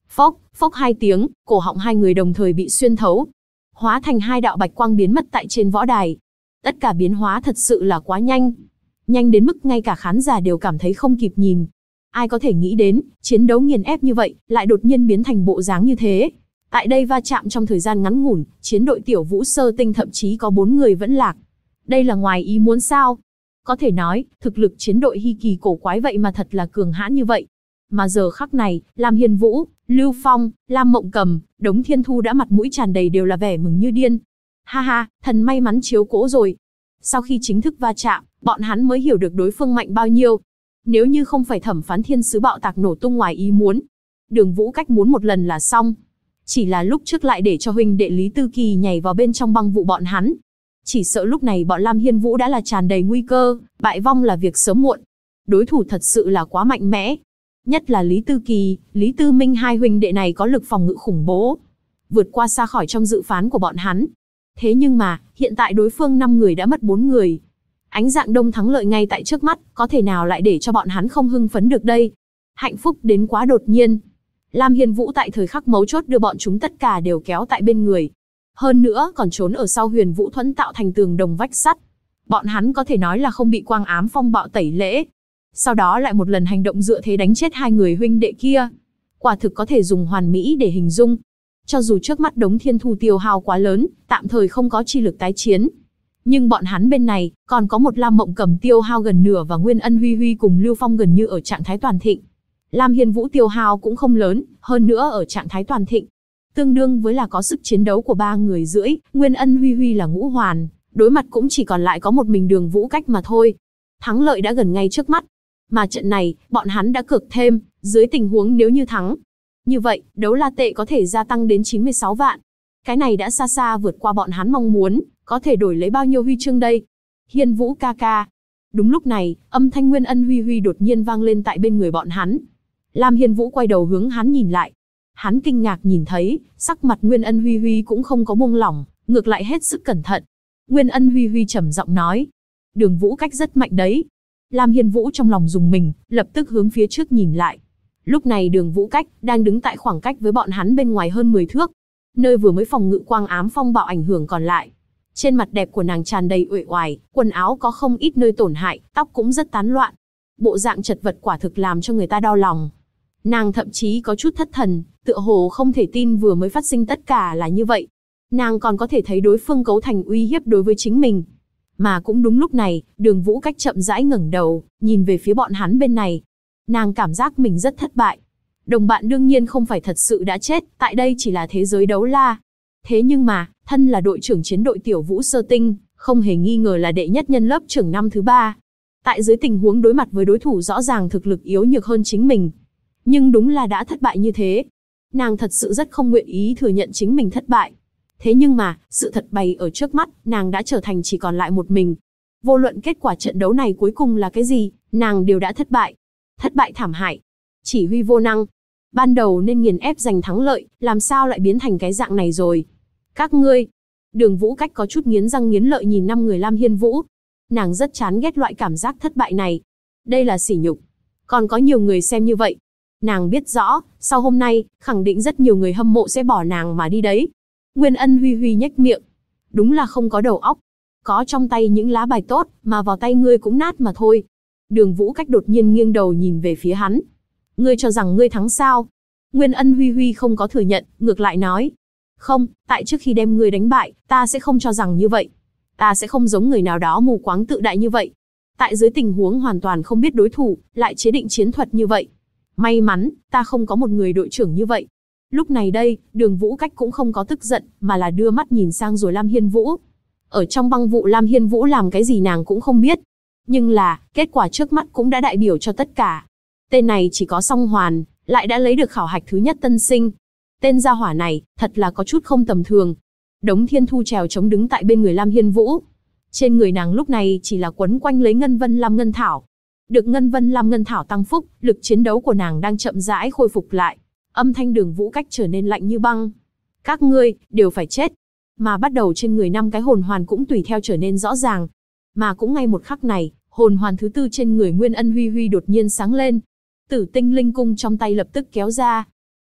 Phốc, phốc hai tiếng, cổ họng hai người đồng thời bị xuyên thấu, hóa thành hai đạo bạch quang biến mất tại trên võ đài. Tất cả biến hóa thật sự là quá nhanh. Nhanh đến mức ngay cả khán giả đều cảm thấy không kịp nhìn. Ai có thể nghĩ đến, chiến đấu nghiền ép như vậy, lại đột nhiên biến thành bộ dáng như thế. Tại đây va chạm trong thời gian ngắn ngủn, chiến đội Tiểu Vũ Sơ Tinh thậm chí có 4 người vẫn lạc. Đây là ngoài ý muốn sao? Có thể nói, thực lực chiến đội Hy Kỳ cổ quái vậy mà thật là cường hãn như vậy. Mà giờ khắc này, Lam Hiên Vũ, Lưu Phong, Lam Mộng Cầm, Đống Thiên Thu đã mặt mũi tràn đầy đều là vẻ mừng như điên. Ha ha, thần may mắn chiếu cố rồi. Sau khi chính thức va chạm, bọn hắn mới hiểu được đối phương mạnh bao nhiêu. Nếu như không phải thẩm phán thiên sứ bạo tạc nổ tung ngoài ý muốn, Đường Vũ Cách muốn một lần là xong. Chỉ là lúc trước lại để cho huynh đệ Lý Tư Kỳ nhảy vào bên trong băng vụ bọn hắn. Chỉ sợ lúc này bọn Lam Hiên Vũ đã là tràn đầy nguy cơ, bại vong là việc sớm muộn. Đối thủ thật sự là quá mạnh mẽ. Nhất là Lý Tư Kỳ, Lý Tư Minh hai huynh đệ này có lực phòng ngự khủng bố, vượt qua xa khỏi trong dự phán của bọn hắn. Thế nhưng mà, hiện tại đối phương 5 người đã mất 4 người. Ánh dạng đông thắng lợi ngay tại trước mắt, có thể nào lại để cho bọn hắn không hưng phấn được đây? Hạnh phúc đến quá đột nhiên. Lam Hiên Vũ tại thời khắc mấu chốt đưa bọn chúng tất cả đều kéo tại bên người. Hơn nữa còn trốn ở sau Huyền Vũ Thuẫn tạo thành tường đồng vách sắt. Bọn hắn có thể nói là không bị quang ám phong bạo tẩy lễ. Sau đó lại một lần hành động dựa thế đánh chết hai người huynh đệ kia. Quả thực có thể dùng hoàn mỹ để hình dung. Cho dù trước mắt Đống Thiên Thu tiêu hao quá lớn, tạm thời không có chi lực tái chiến. Nhưng bọn hắn bên này, còn có một Lam Mộng Cầm tiêu hao gần nửa và Nguyên Ân Huy Huy cùng Lưu Phong gần như ở trạng thái toàn thịnh. Lam Hiên Vũ tiêu hao cũng không lớn, hơn nữa ở trạng thái toàn thịnh. Tương đương với là có sức chiến đấu của 3 người rưỡi, Nguyên Ân Huy Huy là ngũ hoàn, đối mặt cũng chỉ còn lại có một mình Đường Vũ Cách mà thôi. Thắng lợi đã gần ngay trước mắt. Mà trận này, bọn hắn đã cược thêm, dưới tình huống nếu như thắng. Như vậy, đấu la tệ có thể gia tăng đến 96 vạn. Cái này đã xa xa vượt qua bọn hắn mong muốn, có thể đổi lấy bao nhiêu huy chương đây? Hiên Vũ ca ca. Đúng lúc này, âm thanh Nguyên Ân Huy Huy đột nhiên vang lên tại bên người bọn hắn. Lam Hiên Vũ quay đầu hướng hắn nhìn lại. Hắn kinh ngạc nhìn thấy, sắc mặt Nguyên Ân Huy Huy cũng không có buông lỏng, ngược lại hết sức cẩn thận. Nguyên Ân Huy Huy trầm giọng nói, Đường Vũ Cách rất mạnh đấy. Lam Hiên Vũ trong lòng rùng mình, lập tức hướng phía trước nhìn lại. Lúc này Đường Vũ Cách đang đứng tại khoảng cách với bọn hắn bên ngoài hơn 10 thước, nơi vừa mới phòng ngự quang ám phong bạo ảnh hưởng còn lại. Trên mặt đẹp của nàng tràn đầy uể oải, quần áo có không ít nơi tổn hại, tóc cũng rất tán loạn. Bộ dạng chật vật quả thực làm cho người ta đau lòng. Nàng thậm chí có chút thất thần, tựa hồ không thể tin vừa mới phát sinh tất cả là như vậy. Nàng còn có thể thấy đối phương cấu thành uy hiếp đối với chính mình. Mà cũng đúng lúc này, Đường Vũ Cách chậm rãi ngẩng đầu, nhìn về phía bọn hắn bên này. Nàng cảm giác mình rất thất bại. Đồng bạn đương nhiên không phải thật sự đã chết, tại đây chỉ là thế giới đấu la. Thế nhưng mà, thân là đội trưởng chiến đội Tiểu Vũ Sơ Tinh, không hề nghi ngờ là đệ nhất nhân lớp trưởng năm thứ 3. Tại dưới tình huống đối mặt với đối thủ rõ ràng thực lực yếu nhược hơn chính mình. Nhưng đúng là đã thất bại như thế. Nàng thật sự rất không nguyện ý thừa nhận chính mình thất bại. Thế nhưng mà, sự thật bày ở trước mắt, nàng đã trở thành chỉ còn lại một mình. Vô luận kết quả trận đấu này cuối cùng là cái gì, nàng đều đã thất bại. Thất bại thảm hại. Chỉ huy vô năng. Ban đầu nên nghiền ép giành thắng lợi, làm sao lại biến thành cái dạng này rồi? Các ngươi. Đường Vũ Cách có chút nghiến răng nghiến lợi nhìn 5 người Lam Hiên Vũ. Nàng rất chán ghét loại cảm giác thất bại này. Đây là sỉ nhục. Còn có nhiều người xem như vậy. Nàng biết rõ, sau hôm nay, khẳng định rất nhiều người hâm mộ sẽ bỏ nàng mà đi đấy. Nguyên Ân Huy Huy nhếch miệng. Đúng là không có đầu óc. Có trong tay những lá bài tốt, mà vào tay ngươi cũng nát mà thôi. Đường Vũ Cách đột nhiên nghiêng đầu nhìn về phía hắn. Ngươi cho rằng ngươi thắng sao? Nguyên Ân Huy Huy không có thừa nhận, ngược lại nói. Không, tại trước khi đem ngươi đánh bại, ta sẽ không cho rằng như vậy. Ta sẽ không giống người nào đó mù quáng tự đại như vậy. Tại dưới tình huống hoàn toàn không biết đối thủ, lại chế định chiến thuật như vậy. May mắn, ta không có một người đội trưởng như vậy. Lúc này đây, Đường Vũ Cách cũng không có tức giận, mà là đưa mắt nhìn sang rồi Lam Hiên Vũ. Ở trong băng vụ Lam Hiên Vũ làm cái gì nàng cũng không biết. Nhưng là, kết quả trước mắt cũng đã đại biểu cho tất cả. Tên này chỉ có song hoàn, lại đã lấy được khảo hạch thứ nhất tân sinh. Tên gia hỏa này, thật là có chút không tầm thường. Đống Thiên Thu trèo chống đứng tại bên người Lam Hiên Vũ. Trên người nàng lúc này chỉ là quấn quanh lấy Ngân Vân Lam Ngân Thảo. Được Ngân Vân Lam Ngân Thảo tăng phúc, lực chiến đấu của nàng đang chậm rãi khôi phục lại. Âm thanh Đường Vũ Cách trở nên lạnh như băng. Các ngươi, đều phải chết. Mà bắt đầu trên người 5 cái hồn hoàn cũng tùy theo trở nên rõ ràng. Mà cũng ngay một khắc này, hồn hoàn thứ 4 trên người Nguyên Ân Huy Huy đột nhiên sáng lên. Tử Tinh Linh Cung trong tay lập tức kéo ra.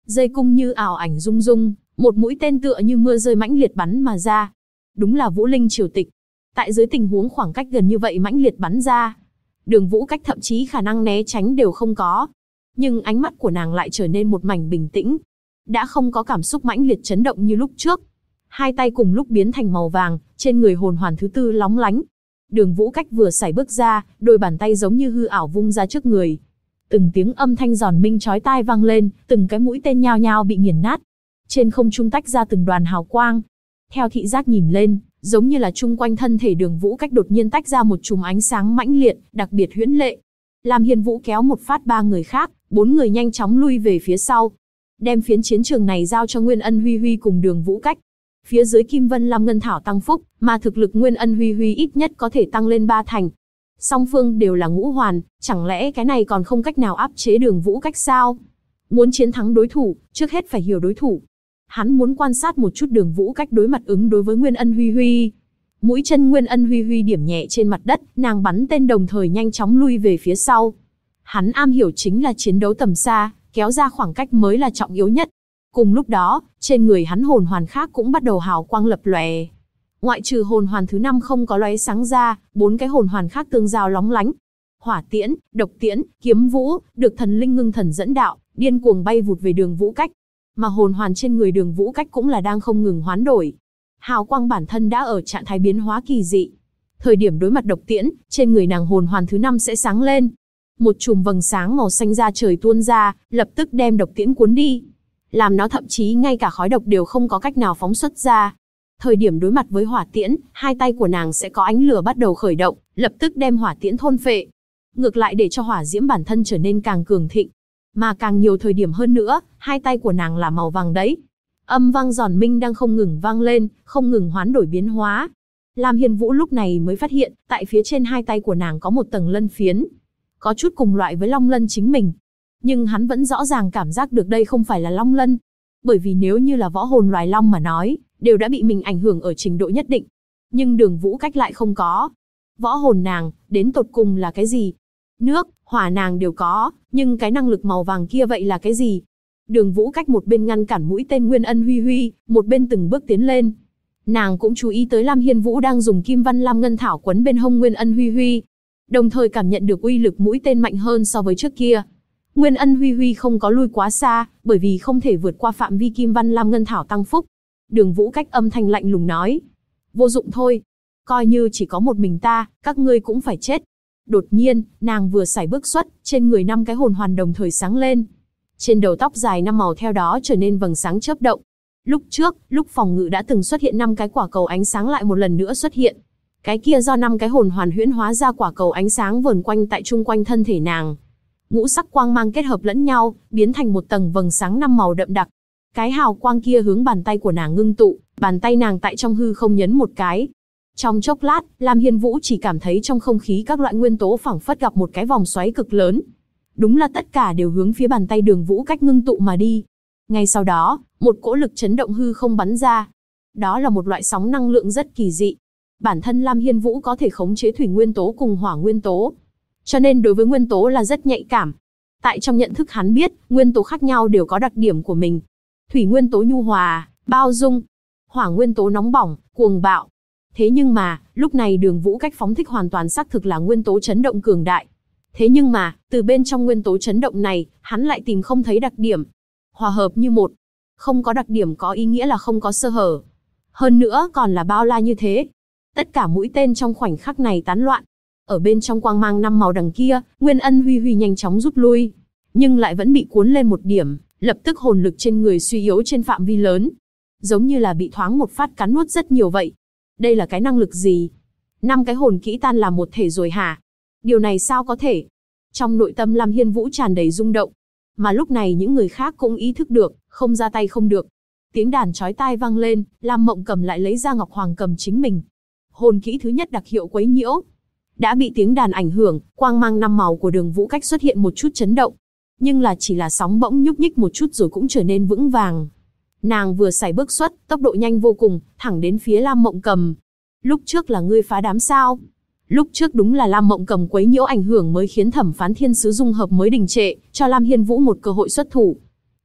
Dây cung như ảo ảnh rung rung, một mũi tên tựa như mưa rơi mãnh liệt bắn mà ra. Đúng là Vũ Linh triều tịch. Tại dưới tình huống khoảng cách gần như vậy mãnh liệt bắn ra, Đường Vũ Cách thậm chí khả năng né tránh đều không có. Nhưng ánh mắt của nàng lại trở nên một mảnh bình tĩnh. Đã không có cảm xúc mãnh liệt chấn động như lúc trước. Hai tay cùng lúc biến thành màu vàng, trên người hồn hoàn thứ tư lóng lánh. Đường Vũ Cách vừa sải bước ra, đôi bàn tay giống như hư ảo vung ra trước người. Từng tiếng âm thanh giòn minh chói tai vang lên, từng cái mũi tên nhao nhao bị nghiền nát. Trên không trung tách ra từng đoàn hào quang. Theo thị giác nhìn lên, giống như là chung quanh thân thể Đường Vũ Cách đột nhiên tách ra một chùm ánh sáng mãnh liệt, đặc biệt huyễn lệ. Lam Hiên Vũ kéo một phát ba người khác, bốn người nhanh chóng lui về phía sau. Đem phiến chiến trường này giao cho Nguyên Ân Huy Huy cùng Đường Vũ Cách. Phía dưới Kim Vân Lam Ngân Thảo tăng phúc, mà thực lực Nguyên Ân Huy Huy ít nhất có thể tăng lên 3 thành. Song phương đều là ngũ hoàn, chẳng lẽ cái này còn không cách nào áp chế Đường Vũ Cách sao? Muốn chiến thắng đối thủ, trước hết phải hiểu đối thủ. Hắn muốn quan sát một chút Đường Vũ Cách đối mặt ứng đối với Nguyên Ân Huy Huy. Mũi chân Nguyên Ân Huy Huy điểm nhẹ trên mặt đất, nàng bắn tên đồng thời nhanh chóng lui về phía sau. Hắn am hiểu chính là chiến đấu tầm xa, kéo ra khoảng cách mới là trọng yếu nhất. Cùng lúc đó, trên người hắn hồn hoàn khác cũng bắt đầu hào quang lập lòe. Ngoại trừ hồn hoàn thứ 5 không có lóe sáng ra, 4 cái hồn hoàn khác tương giao lóng lánh. Hỏa tiễn, độc tiễn, kiếm vũ, được thần linh ngưng thần dẫn đạo, điên cuồng bay vụt về Đường Vũ Cách. Mà hồn hoàn trên người Đường Vũ Cách cũng là đang không ngừng hoán đổi. Hào quang bản thân đã ở trạng thái biến hóa kỳ dị. Thời điểm đối mặt độc tiễn, trên người nàng hồn hoàn thứ 5 sẽ sáng lên. Một chùm vầng sáng màu xanh ra trời tuôn ra, lập tức đem độc tiễn cuốn đi. Làm nó thậm chí ngay cả khói độc đều không có cách nào phóng xuất ra. Thời điểm đối mặt với hỏa tiễn, hai tay của nàng sẽ có ánh lửa bắt đầu khởi động, lập tức đem hỏa tiễn thôn phệ. Ngược lại để cho hỏa diễm bản thân trở nên càng cường thịnh. Mà càng nhiều thời điểm hơn nữa, hai tay của nàng là màu vàng đấy. Âm vang giòn minh đang không ngừng vang lên, không ngừng hoán đổi biến hóa. Lam Hiên Vũ lúc này mới phát hiện, tại phía trên hai tay của nàng có một tầng lân phiến. Có chút cùng loại với long lân chính mình. Nhưng hắn vẫn rõ ràng cảm giác được đây không phải là long lân. Bởi vì nếu như là võ hồn loài long mà nói, đều đã bị mình ảnh hưởng ở trình độ nhất định. Nhưng Đường Vũ Cách lại không có. Võ hồn nàng, đến tột cùng là cái gì? Nước, hỏa nàng đều có, nhưng cái năng lực màu vàng kia vậy là cái gì? Đường Vũ Cách một bên ngăn cản mũi tên Nguyên Ân Huy Huy, một bên từng bước tiến lên. Nàng cũng chú ý tới Lam Hiên Vũ đang dùng Kim Văn Lam Ngân Thảo quấn bên hông Nguyên Ân Huy Huy. Đồng thời cảm nhận được uy lực mũi tên mạnh hơn so với trước kia. Nguyên Ân Huy Huy không có lui quá xa, bởi vì không thể vượt qua phạm vi Kim Văn Lam Ngân Thảo tăng phúc. Đường Vũ Cách âm thanh lạnh lùng nói. Vô dụng thôi. Coi như chỉ có một mình ta, các ngươi cũng phải chết. Đột nhiên, nàng vừa sải bước xuất, trên người 5 cái hồn hoàn đồng thời sáng lên. Trên đầu tóc dài 5 màu theo đó trở nên vầng sáng chớp động. Lúc trước, lúc phòng ngự đã từng xuất hiện 5 cái quả cầu ánh sáng lại một lần nữa xuất hiện. Cái kia do 5 cái hồn hoàn huyễn hóa ra quả cầu ánh sáng vờn quanh tại chung quanh thân thể nàng. Ngũ sắc quang mang kết hợp lẫn nhau, biến thành một tầng vầng sáng 5 màu đậm đặc. Cái hào quang kia hướng bàn tay của nàng ngưng tụ, bàn tay nàng tại trong hư không nhấn một cái. Trong chốc lát, Lam Hiên Vũ chỉ cảm thấy trong không khí các loại nguyên tố phảng phất gặp một cái vòng xoáy cực lớn. Đúng là tất cả đều hướng phía bàn tay Đường Vũ Cách ngưng tụ mà đi. Ngay sau đó, một cỗ lực chấn động hư không bắn ra. Đó là một loại sóng năng lượng rất kỳ dị. Bản thân Lam Hiên Vũ có thể khống chế thủy nguyên tố cùng hỏa nguyên tố. Cho nên đối với nguyên tố là rất nhạy cảm. Tại trong nhận thức hắn biết, nguyên tố khác nhau đều có đặc điểm của mình. Thủy nguyên tố nhu hòa, bao dung. Hỏa nguyên tố nóng bỏng, cuồng bạo. Thế nhưng mà, lúc này Đường Vũ Cách phóng thích hoàn toàn xác thực là nguyên tố chấn động cường đại. Thế nhưng mà, từ bên trong nguyên tố chấn động này, hắn lại tìm không thấy đặc điểm. Hòa hợp như một. Không có đặc điểm có ý nghĩa là không có sơ hở. Hơn nữa còn là bao la như thế. Tất cả mũi tên trong khoảnh khắc này tán loạn. Ở bên trong quang mang 5 màu đằng kia, Nguyên Ân Huy Huy nhanh chóng rút lui. Nhưng lại vẫn bị cuốn lên một điểm, lập tức hồn lực trên người suy yếu trên phạm vi lớn. Giống như là bị thoáng một phát cắn nuốt rất nhiều vậy. Đây là cái năng lực gì? 5 cái hồn kỹ tan làm một thể rồi hả? Điều này sao có thể? Trong nội tâm Lam Hiên Vũ tràn đầy rung động. Mà lúc này những người khác cũng ý thức được, không ra tay không được. Tiếng đàn chói tai vang lên, Lam Mộng Cầm lại lấy ra Ngọc Hoàng Cầm chính mình. Hồn kỹ thứ nhất đặc hiệu quấy nhiễu. Đã bị tiếng đàn ảnh hưởng, quang mang 5 màu của Đường Vũ Cách xuất hiện một chút chấn động. Nhưng là chỉ là sóng bỗng nhúc nhích một chút rồi cũng trở nên vững vàng. Nàng vừa sải bước xuất, tốc độ nhanh vô cùng, thẳng đến phía Lam Mộng Cầm. Lúc trước là ngươi phá đám sao? Lúc trước đúng là Lam Mộng Cầm quấy nhiễu ảnh hưởng mới khiến Thẩm Phán Thiên Sứ dung hợp mới đình trệ, cho Lam Hiên Vũ một cơ hội xuất thủ.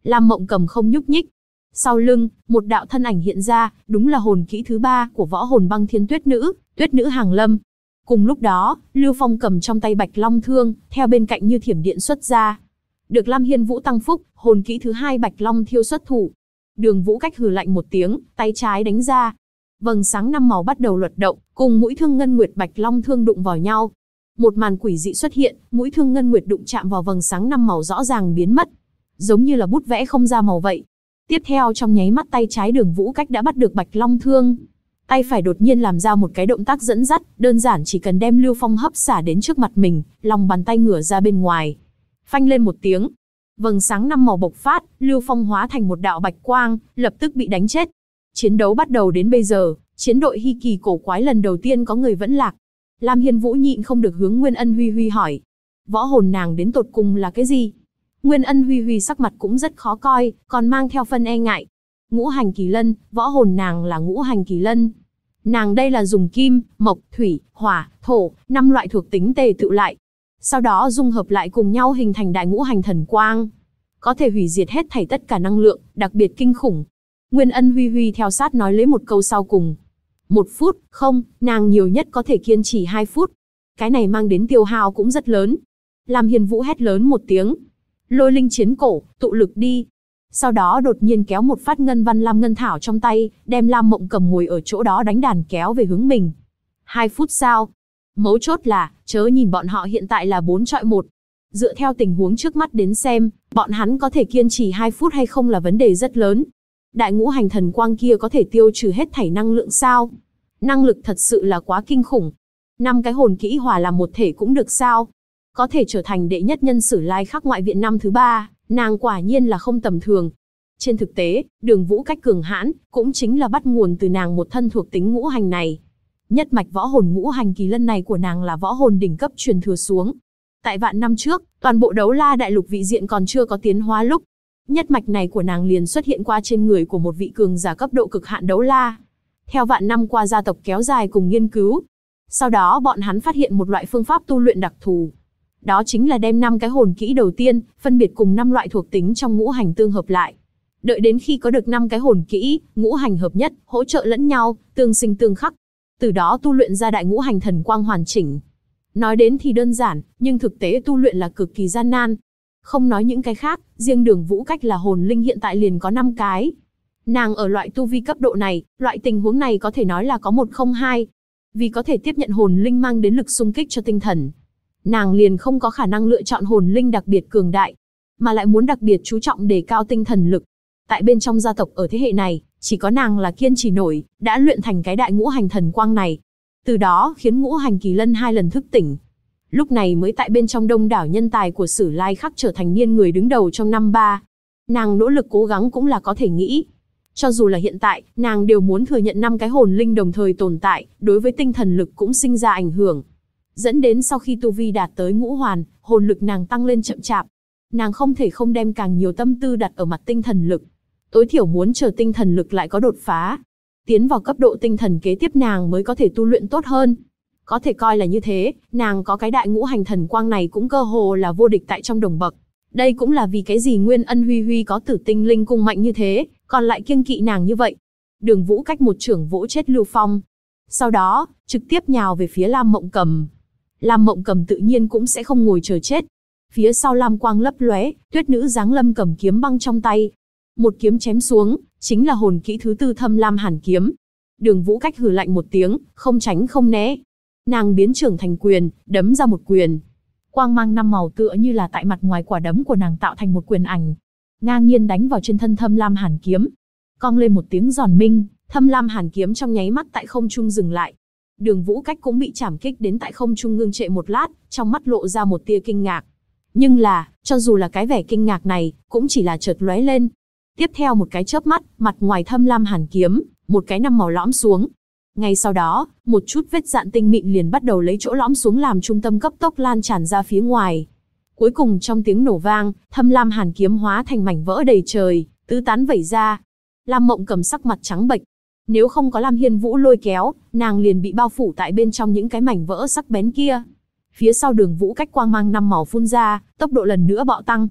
Lam Mộng Cầm không nhúc nhích. Sau lưng, một đạo thân ảnh hiện ra, đúng là hồn kỹ thứ 3 của võ hồn Băng Thiên Tuyết nữ Hàng Lâm. Cùng lúc đó, Lưu Phong cầm trong tay Bạch Long Thương, theo bên cạnh như thiểm điện xuất ra. Được Lam Hiên Vũ tăng phúc, hồn kỹ thứ 2 Bạch Long Thiêu xuất thủ. Đường Vũ Cách hừ lạnh một tiếng, tay trái đánh ra. Vầng sáng 5 màu bắt đầu luật động, cùng mũi thương ngân nguyệt Bạch Long Thương đụng vào nhau. Một màn quỷ dị xuất hiện, mũi thương ngân nguyệt đụng chạm vào vầng sáng 5 màu rõ ràng biến mất, giống như là bút vẽ không ra màu vậy. Tiếp theo trong nháy mắt tay trái Đường Vũ Cách đã bắt được Bạch Long Thương. Tay phải đột nhiên làm ra một cái động tác dẫn dắt, đơn giản chỉ cần đem Lưu Phong hấp xả đến trước mặt mình, lòng bàn tay ngửa ra bên ngoài. Phanh lên một tiếng, vầng sáng 5 màu bộc phát, Lưu Phong hóa thành một đạo bạch quang, lập tức bị đánh chết. Chiến đấu bắt đầu đến bây giờ, chiến đội Hy Kỳ cổ quái lần đầu tiên có người vẫn lạc. Lam Hiên Vũ nhịn không được hướng Nguyên Ân Huy Huy hỏi, võ hồn nàng đến tột cùng là cái gì? Nguyên Ân Huy Huy sắc mặt cũng rất khó coi, còn mang theo phân e ngại. Ngũ hành kỳ lân, võ hồn nàng là ngũ hành kỳ lân. Nàng đây là dùng kim, mộc, thủy, hỏa, thổ, 5 loại thuộc tính tề tựu lại. Sau đó dung hợp lại cùng nhau hình thành đại ngũ hành thần quang. Có thể hủy diệt hết thảy tất cả năng lượng, đặc biệt kinh khủng. Nguyên Ân Huy Huy theo sát nói lấy một câu sau cùng. 1 phút, không, nàng nhiều nhất có thể kiên trì 2 phút. Cái này mang đến tiêu hao cũng rất lớn. Lam Hiên Vũ hét lớn một tiếng. Lôi linh chiến cổ, tụ lực đi. Sau đó đột nhiên kéo một phát ngân văn lam ngân thảo trong tay, đem Lam Mộng Cầm ngồi ở chỗ đó đánh đàn kéo về hướng mình. 2 phút sau. Mấu chốt là, chớ nhìn bọn họ hiện tại là 4 chọi 1. Dựa theo tình huống trước mắt đến xem, bọn hắn có thể kiên trì 2 phút hay không là vấn đề rất lớn. Đại ngũ hành thần quang kia có thể tiêu trừ hết thảy năng lượng sao? Năng lực thật sự là quá kinh khủng. 5 cái hồn kỹ hòa làm một thể cũng được sao? Có thể trở thành đệ nhất nhân Sử Lai Khắc ngoại viện năm thứ 3, nàng quả nhiên là không tầm thường. Trên thực tế, Đường Vũ Cách cường hãn, cũng chính là bắt nguồn từ nàng một thân thuộc tính ngũ hành này. Nhất mạch võ hồn ngũ hành kỳ lân này của nàng là võ hồn đỉnh cấp truyền thừa xuống. Tại vạn năm trước, toàn bộ Đấu La đại lục vị diện còn chưa có tiến hóa lúc, nhất mạch này của nàng liền xuất hiện qua trên người của một vị cường giả cấp độ cực hạn Đấu La. Theo vạn năm qua gia tộc kéo dài cùng nghiên cứu, sau đó bọn hắn phát hiện một loại phương pháp tu luyện đặc thù. Đó chính là đem 5 cái hồn kỹ đầu tiên, phân biệt cùng 5 loại thuộc tính trong ngũ hành tương hợp lại. Đợi đến khi có được 5 cái hồn kỹ, ngũ hành hợp nhất, hỗ trợ lẫn nhau, tương sinh tương khắc. Từ đó tu luyện ra đại ngũ hành thần quang hoàn chỉnh. Nói đến thì đơn giản, nhưng thực tế tu luyện là cực kỳ gian nan. Không nói những cái khác, riêng Đường Vũ Cách là hồn linh hiện tại liền có 5 cái. Nàng ở loại tu vi cấp độ này, loại tình huống này có thể nói là có 1 không 2. Vì có thể tiếp nhận hồn linh mang đến lực xung kích cho tinh thần, nàng liền không có khả năng lựa chọn hồn linh đặc biệt cường đại, mà lại muốn đặc biệt chú trọng đề cao tinh thần lực. Tại bên trong gia tộc ở thế hệ này, chỉ có nàng là kiên trì nổi, đã luyện thành cái đại ngũ hành thần quang này. Từ đó khiến ngũ hành kỳ lân 2 lần thức tỉnh. Lúc này mới tại bên trong đông đảo nhân tài của Sử Lai Khắc trở thành niên người đứng đầu trong năm 3. Nàng nỗ lực cố gắng cũng là có thể nghĩ. Cho dù là hiện tại, nàng đều muốn thừa nhận 5 cái hồn linh đồng thời tồn tại, đối với tinh thần lực cũng sinh ra ảnh hưởng. Dẫn đến sau khi tu vi đạt tới ngũ hoàn, hồn lực nàng tăng lên chậm chạp. Nàng không thể không đem càng nhiều tâm tư đặt ở mặt tinh thần lực. Tối thiểu muốn chờ tinh thần lực lại có đột phá, tiến vào cấp độ tinh thần kế tiếp nàng mới có thể tu luyện tốt hơn. Có thể coi là như thế, nàng có cái đại ngũ hành thần quang này cũng cơ hồ là vô địch tại trong đồng bậc. Đây cũng là vì cái gì Nguyên Ân Huy Huy có Tử Tinh Linh cung mạnh như thế, còn lại kiêng kỵ nàng như vậy. Đường Vũ Cách một chưởng vỗ chết Lưu Phong. Sau đó, trực tiếp nhào về phía Lam Mộng Cầm. Lam Mộng Cầm tự nhiên cũng sẽ không ngồi chờ chết. Phía sau lam quang lấp lóe, tuyết nữ giáng lâm cầm kiếm băng trong tay. Một kiếm chém xuống, chính là hồn kỹ thứ 4 Thâm Lam Hàn kiếm. Đường Vũ Cách hừ lạnh một tiếng, không tránh không né. Nàng biến trưởng thành quyền, đấm ra một quyền. Quang mang 5 màu tựa như là tại mặt ngoài quả đấm của nàng tạo thành một quyền ảnh, ngang nhiên đánh vào trên thân Thâm Lam Hàn kiếm. Cong lên một tiếng giòn minh, Thâm Lam Hàn kiếm trong nháy mắt tại không trung dừng lại. Đường Vũ Cách cũng bị chảm kích đến tại không trung ngưng trệ một lát, trong mắt lộ ra một tia kinh ngạc. Nhưng là, cho dù là cái vẻ kinh ngạc này, cũng chỉ là chợt lóe lên. Tiếp theo một cái chớp mắt, mặt ngoài Thâm Lam Hàn kiếm, một cái 5 màu lõm xuống. Ngay sau đó, một chút vết dạn tinh mịn liền bắt đầu lấy chỗ lõm xuống làm trung tâm cấp tốc lan tràn ra phía ngoài. Cuối cùng trong tiếng nổ vang, Thâm Lam Hàn kiếm hóa thành mảnh vỡ đầy trời, tứ tán vẩy ra. Lam Mộng Cầm sắc mặt trắng bệch. Nếu không có Lam Hiên Vũ lôi kéo, nàng liền bị bao phủ tại bên trong những cái mảnh vỡ sắc bén kia. Phía sau Đường Vũ Cách quang mang 5 màu phun ra, tốc độ lần nữa bạo tăng.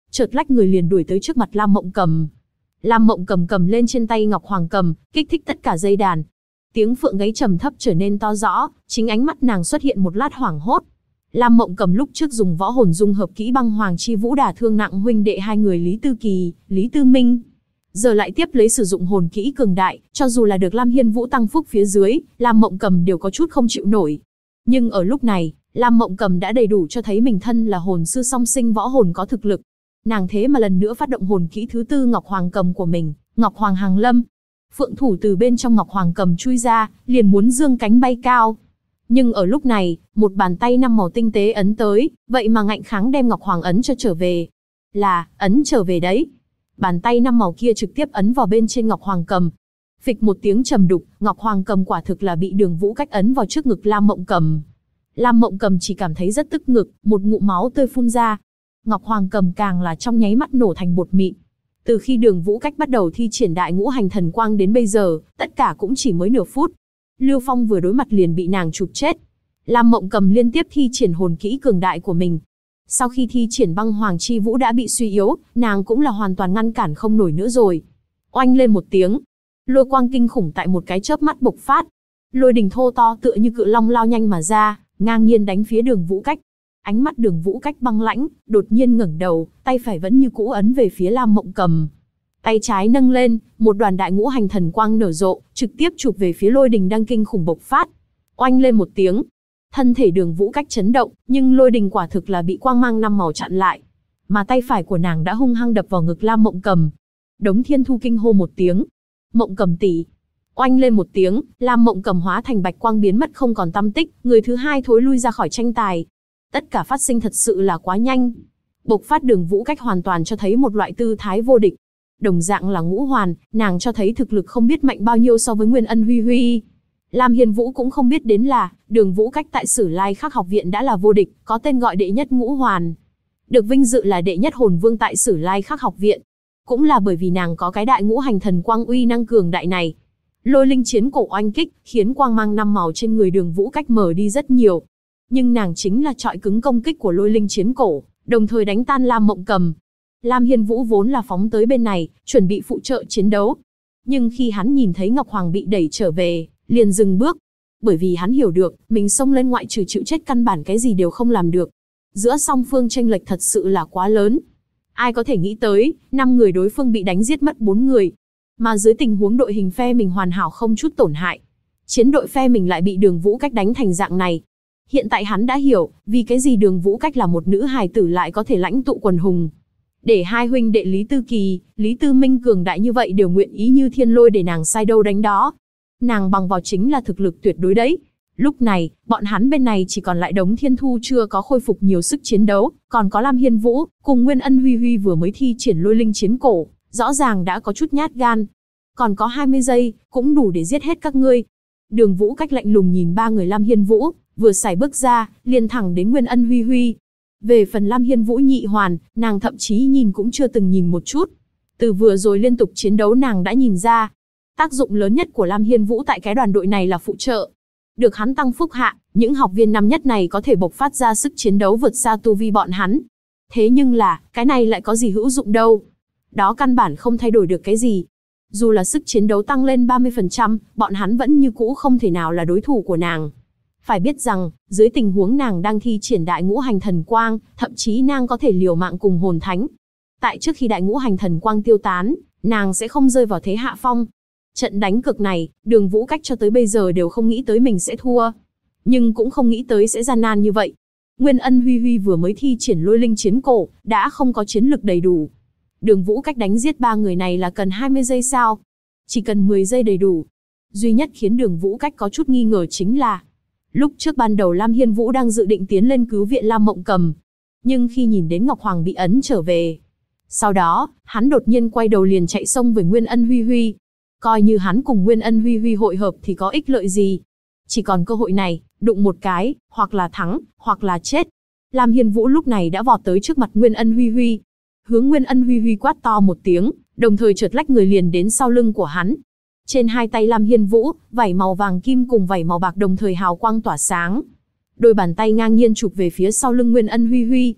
chợt lách người liền đuổi tới trước mặt Lam Mộng Cầm. Lam Mộng Cầm cầm lên trên tay Ngọc Hoàng cầm, kích thích tất cả dây đàn. Tiếng phượng gáy trầm thấp trở nên to rõ, chính ánh mắt nàng xuất hiện một lát hoảng hốt. Lam Mộng Cầm lúc trước dùng võ hồn dung hợp kỹ băng hoàng chi vũ đả thương nặng huynh đệ hai người Lý Tư Kỳ, Lý Tư Minh. Giờ lại tiếp lấy sử dụng hồn kỹ cường đại, cho dù là được Lam Hiên Vũ tăng phúc phía dưới, Lam Mộng Cầm đều có chút không chịu nổi. Nhưng ở lúc này, Lam Mộng Cầm đã đầy đủ cho thấy mình thân là hồn sư song sinh võ hồn có thực lực. Nàng thế mà lần nữa phát động hồn kỹ thứ tư Ngọc Hoàng cầm của mình, Ngọc Hoàng Hàng Lâm. Phượng thủ từ bên trong Ngọc Hoàng cầm chui ra, liền muốn dương cánh bay cao. Nhưng ở lúc này, một bàn tay năm màu tinh tế ấn tới, vậy mà ngạnh kháng đem Ngọc Hoàng ấn cho trở về. Là, ấn trở về đấy. Bàn tay năm màu kia trực tiếp ấn vào bên trên Ngọc Hoàng cầm. Phịch một tiếng trầm đục, Ngọc Hoàng cầm quả thực là bị Đường Vũ Cách ấn vào trước ngực Lam Mộng Cầm. Lam Mộng Cầm chỉ cảm thấy rất tức ngực, một ngụm máu tươi phun ra. Ngọc Hoàng cầm càng là trong nháy mắt nổ thành bột mịn. Từ khi Đường Vũ Cách bắt đầu thi triển đại ngũ hành thần quang đến bây giờ, tất cả cũng chỉ mới nửa phút. Lưu Phong vừa đối mặt liền bị nàng chụp chết. Lam Mộng Cầm liên tiếp thi triển hồn kỹ cường đại của mình. Sau khi thi triển băng hoàng chi vũ đã bị suy yếu, nàng cũng là hoàn toàn ngăn cản không nổi nữa rồi. Oanh lên một tiếng, lôi quang kinh khủng tại một cái chớp mắt bộc phát. Lôi đình thô to tựa như cự long lao nhanh mà ra, ngang nhiên đánh phía Đường Vũ Cách. Ánh mắt Đường Vũ Cách băng lãnh, đột nhiên ngẩng đầu, tay phải vẫn như cũ ấn về phía Lam Mộng Cầm. Tay trái nâng lên, một đoàn đại ngũ hành thần quang nở rộ, trực tiếp chụp về phía lôi đình đang kinh khủng bộc phát. Oanh lên một tiếng, thân thể Đường Vũ Cách chấn động, nhưng lôi đình quả thực là bị quang mang năm màu chặn lại. Mà tay phải của nàng đã hung hăng đập vào ngực Lam Mộng Cầm. Đống Thiên Thu kinh hô một tiếng. Mộng Cầm tỷ. Oanh lên một tiếng, Lam Mộng Cầm hóa thành bạch quang biến mất không còn tăm tích, người thứ hai thối lui ra khỏi tranh tài. Tất cả phát sinh thật sự là quá nhanh. Bộc phát Đường Vũ Cách hoàn toàn cho thấy một loại tư thái vô địch. Đồng dạng là ngũ hoàn, nàng cho thấy thực lực không biết mạnh bao nhiêu so với Nguyên Ân Huy Huy. Lam Hiên Vũ cũng không biết đến là, Đường Vũ Cách tại Sử Lai Khắc học viện đã là vô địch, có tên gọi đệ nhất ngũ hoàn. Được vinh dự là đệ nhất hồn vương tại Sử Lai Khắc học viện. Cũng là bởi vì nàng có cái đại ngũ hành thần quang uy năng cường đại này. Lôi linh chiến cổ oanh kích, khiến quang mang năm màu trên người Đường Vũ Cách mở đi rất nhiều. Nhưng nàng chính là trọi cứng công kích của lôi linh chiến cổ, đồng thời đánh tan Lam Mộng Cầm. Lam Hiên Vũ vốn là phóng tới bên này, chuẩn bị phụ trợ chiến đấu. Nhưng khi hắn nhìn thấy Ngọc Hoàng bị đẩy trở về, liền dừng bước. Bởi vì hắn hiểu được, mình xông lên ngoại trừ chịu chết căn bản cái gì đều không làm được. Giữa song phương chênh lệch thật sự là quá lớn. Ai có thể nghĩ tới, 5 người đối phương bị đánh giết mất 4 người. Mà dưới tình huống đội hình phe mình hoàn hảo không chút tổn hại, chiến đội phe mình lại bị Đường Vũ Cách đánh thành dạng này. Hiện tại hắn đã hiểu, vì cái gì Đường Vũ Cách là một nữ hài tử lại có thể lãnh tụ quần hùng. Để hai huynh đệ Lý Tư Kỳ, Lý Tư Minh cường đại như vậy đều nguyện ý như thiên lôi để nàng sai đâu đánh đó. Nàng bằng vào chính là thực lực tuyệt đối đấy. Lúc này, bọn hắn bên này chỉ còn lại Đống Thiên Thu chưa có khôi phục nhiều sức chiến đấu, còn có Lam Hiên Vũ, cùng Nguyên Ân Huy Huy vừa mới thi triển lôi linh chiến cổ, rõ ràng đã có chút nhát gan. Còn có 20 giây, cũng đủ để giết hết các ngươi. Đường Vũ Cách lạnh lùng nhìn ba người Lam Hiên Vũ, vừa xài bước ra, liền thẳng đến Nguyên Ân Huy Huy. Về phần Lam Hiên Vũ nhị hoàn, nàng thậm chí nhìn cũng chưa từng nhìn một chút. Từ vừa rồi liên tục chiến đấu nàng đã nhìn ra, tác dụng lớn nhất của Lam Hiên Vũ tại cái đoàn đội này là phụ trợ. Được hắn tăng phúc hạ, những học viên năm nhất này có thể bộc phát ra sức chiến đấu vượt xa tu vi bọn hắn. Thế nhưng là, cái này lại có gì hữu dụng đâu. Đó căn bản không thay đổi được cái gì. Dù là sức chiến đấu tăng lên 30%, bọn hắn vẫn như cũ không thể nào là đối thủ của nàng. Phải biết rằng, dưới tình huống nàng đang thi triển đại ngũ hành thần quang, thậm chí nàng có thể liều mạng cùng hồn thánh. Tại trước khi đại ngũ hành thần quang tiêu tán, nàng sẽ không rơi vào thế hạ phong. Trận đánh cực này, Đường Vũ Cách cho tới bây giờ đều không nghĩ tới mình sẽ thua. Nhưng cũng không nghĩ tới sẽ gian nan như vậy. Nguyên Ân Huy Huy vừa mới thi triển lôi linh chiến cổ, đã không có chiến lực đầy đủ. Đường Vũ Cách đánh giết ba người này là cần 20 giây sao? Chỉ cần 10 giây đầy đủ. Duy nhất khiến Đường Vũ Cách có chút nghi ngờ chính là, lúc trước ban đầu Lam Hiên Vũ đang dự định tiến lên cứu viện Lam Mộng Cầm. Nhưng khi nhìn đến Ngọc Hoàng bị ấn trở về, sau đó, hắn đột nhiên quay đầu liền chạy xông về Nguyên Ân Huy Huy. Coi như hắn cùng Nguyên Ân Huy Huy hội hợp thì có ích lợi gì? Chỉ còn cơ hội này, đụng một cái, hoặc là thắng, hoặc là chết. Lam Hiên Vũ lúc này đã vọt tới trước mặt Nguyên Ân Huy Huy. Hướng Nguyên Ân Huy Huy quát to một tiếng, đồng thời chợt lách người liền đến sau lưng của hắn. Trên hai tay Lam Hiên Vũ, vảy màu vàng kim cùng vảy màu bạc đồng thời hào quang tỏa sáng. Đôi bàn tay ngang nhiên chụp về phía sau lưng Nguyên Ân Huy Huy.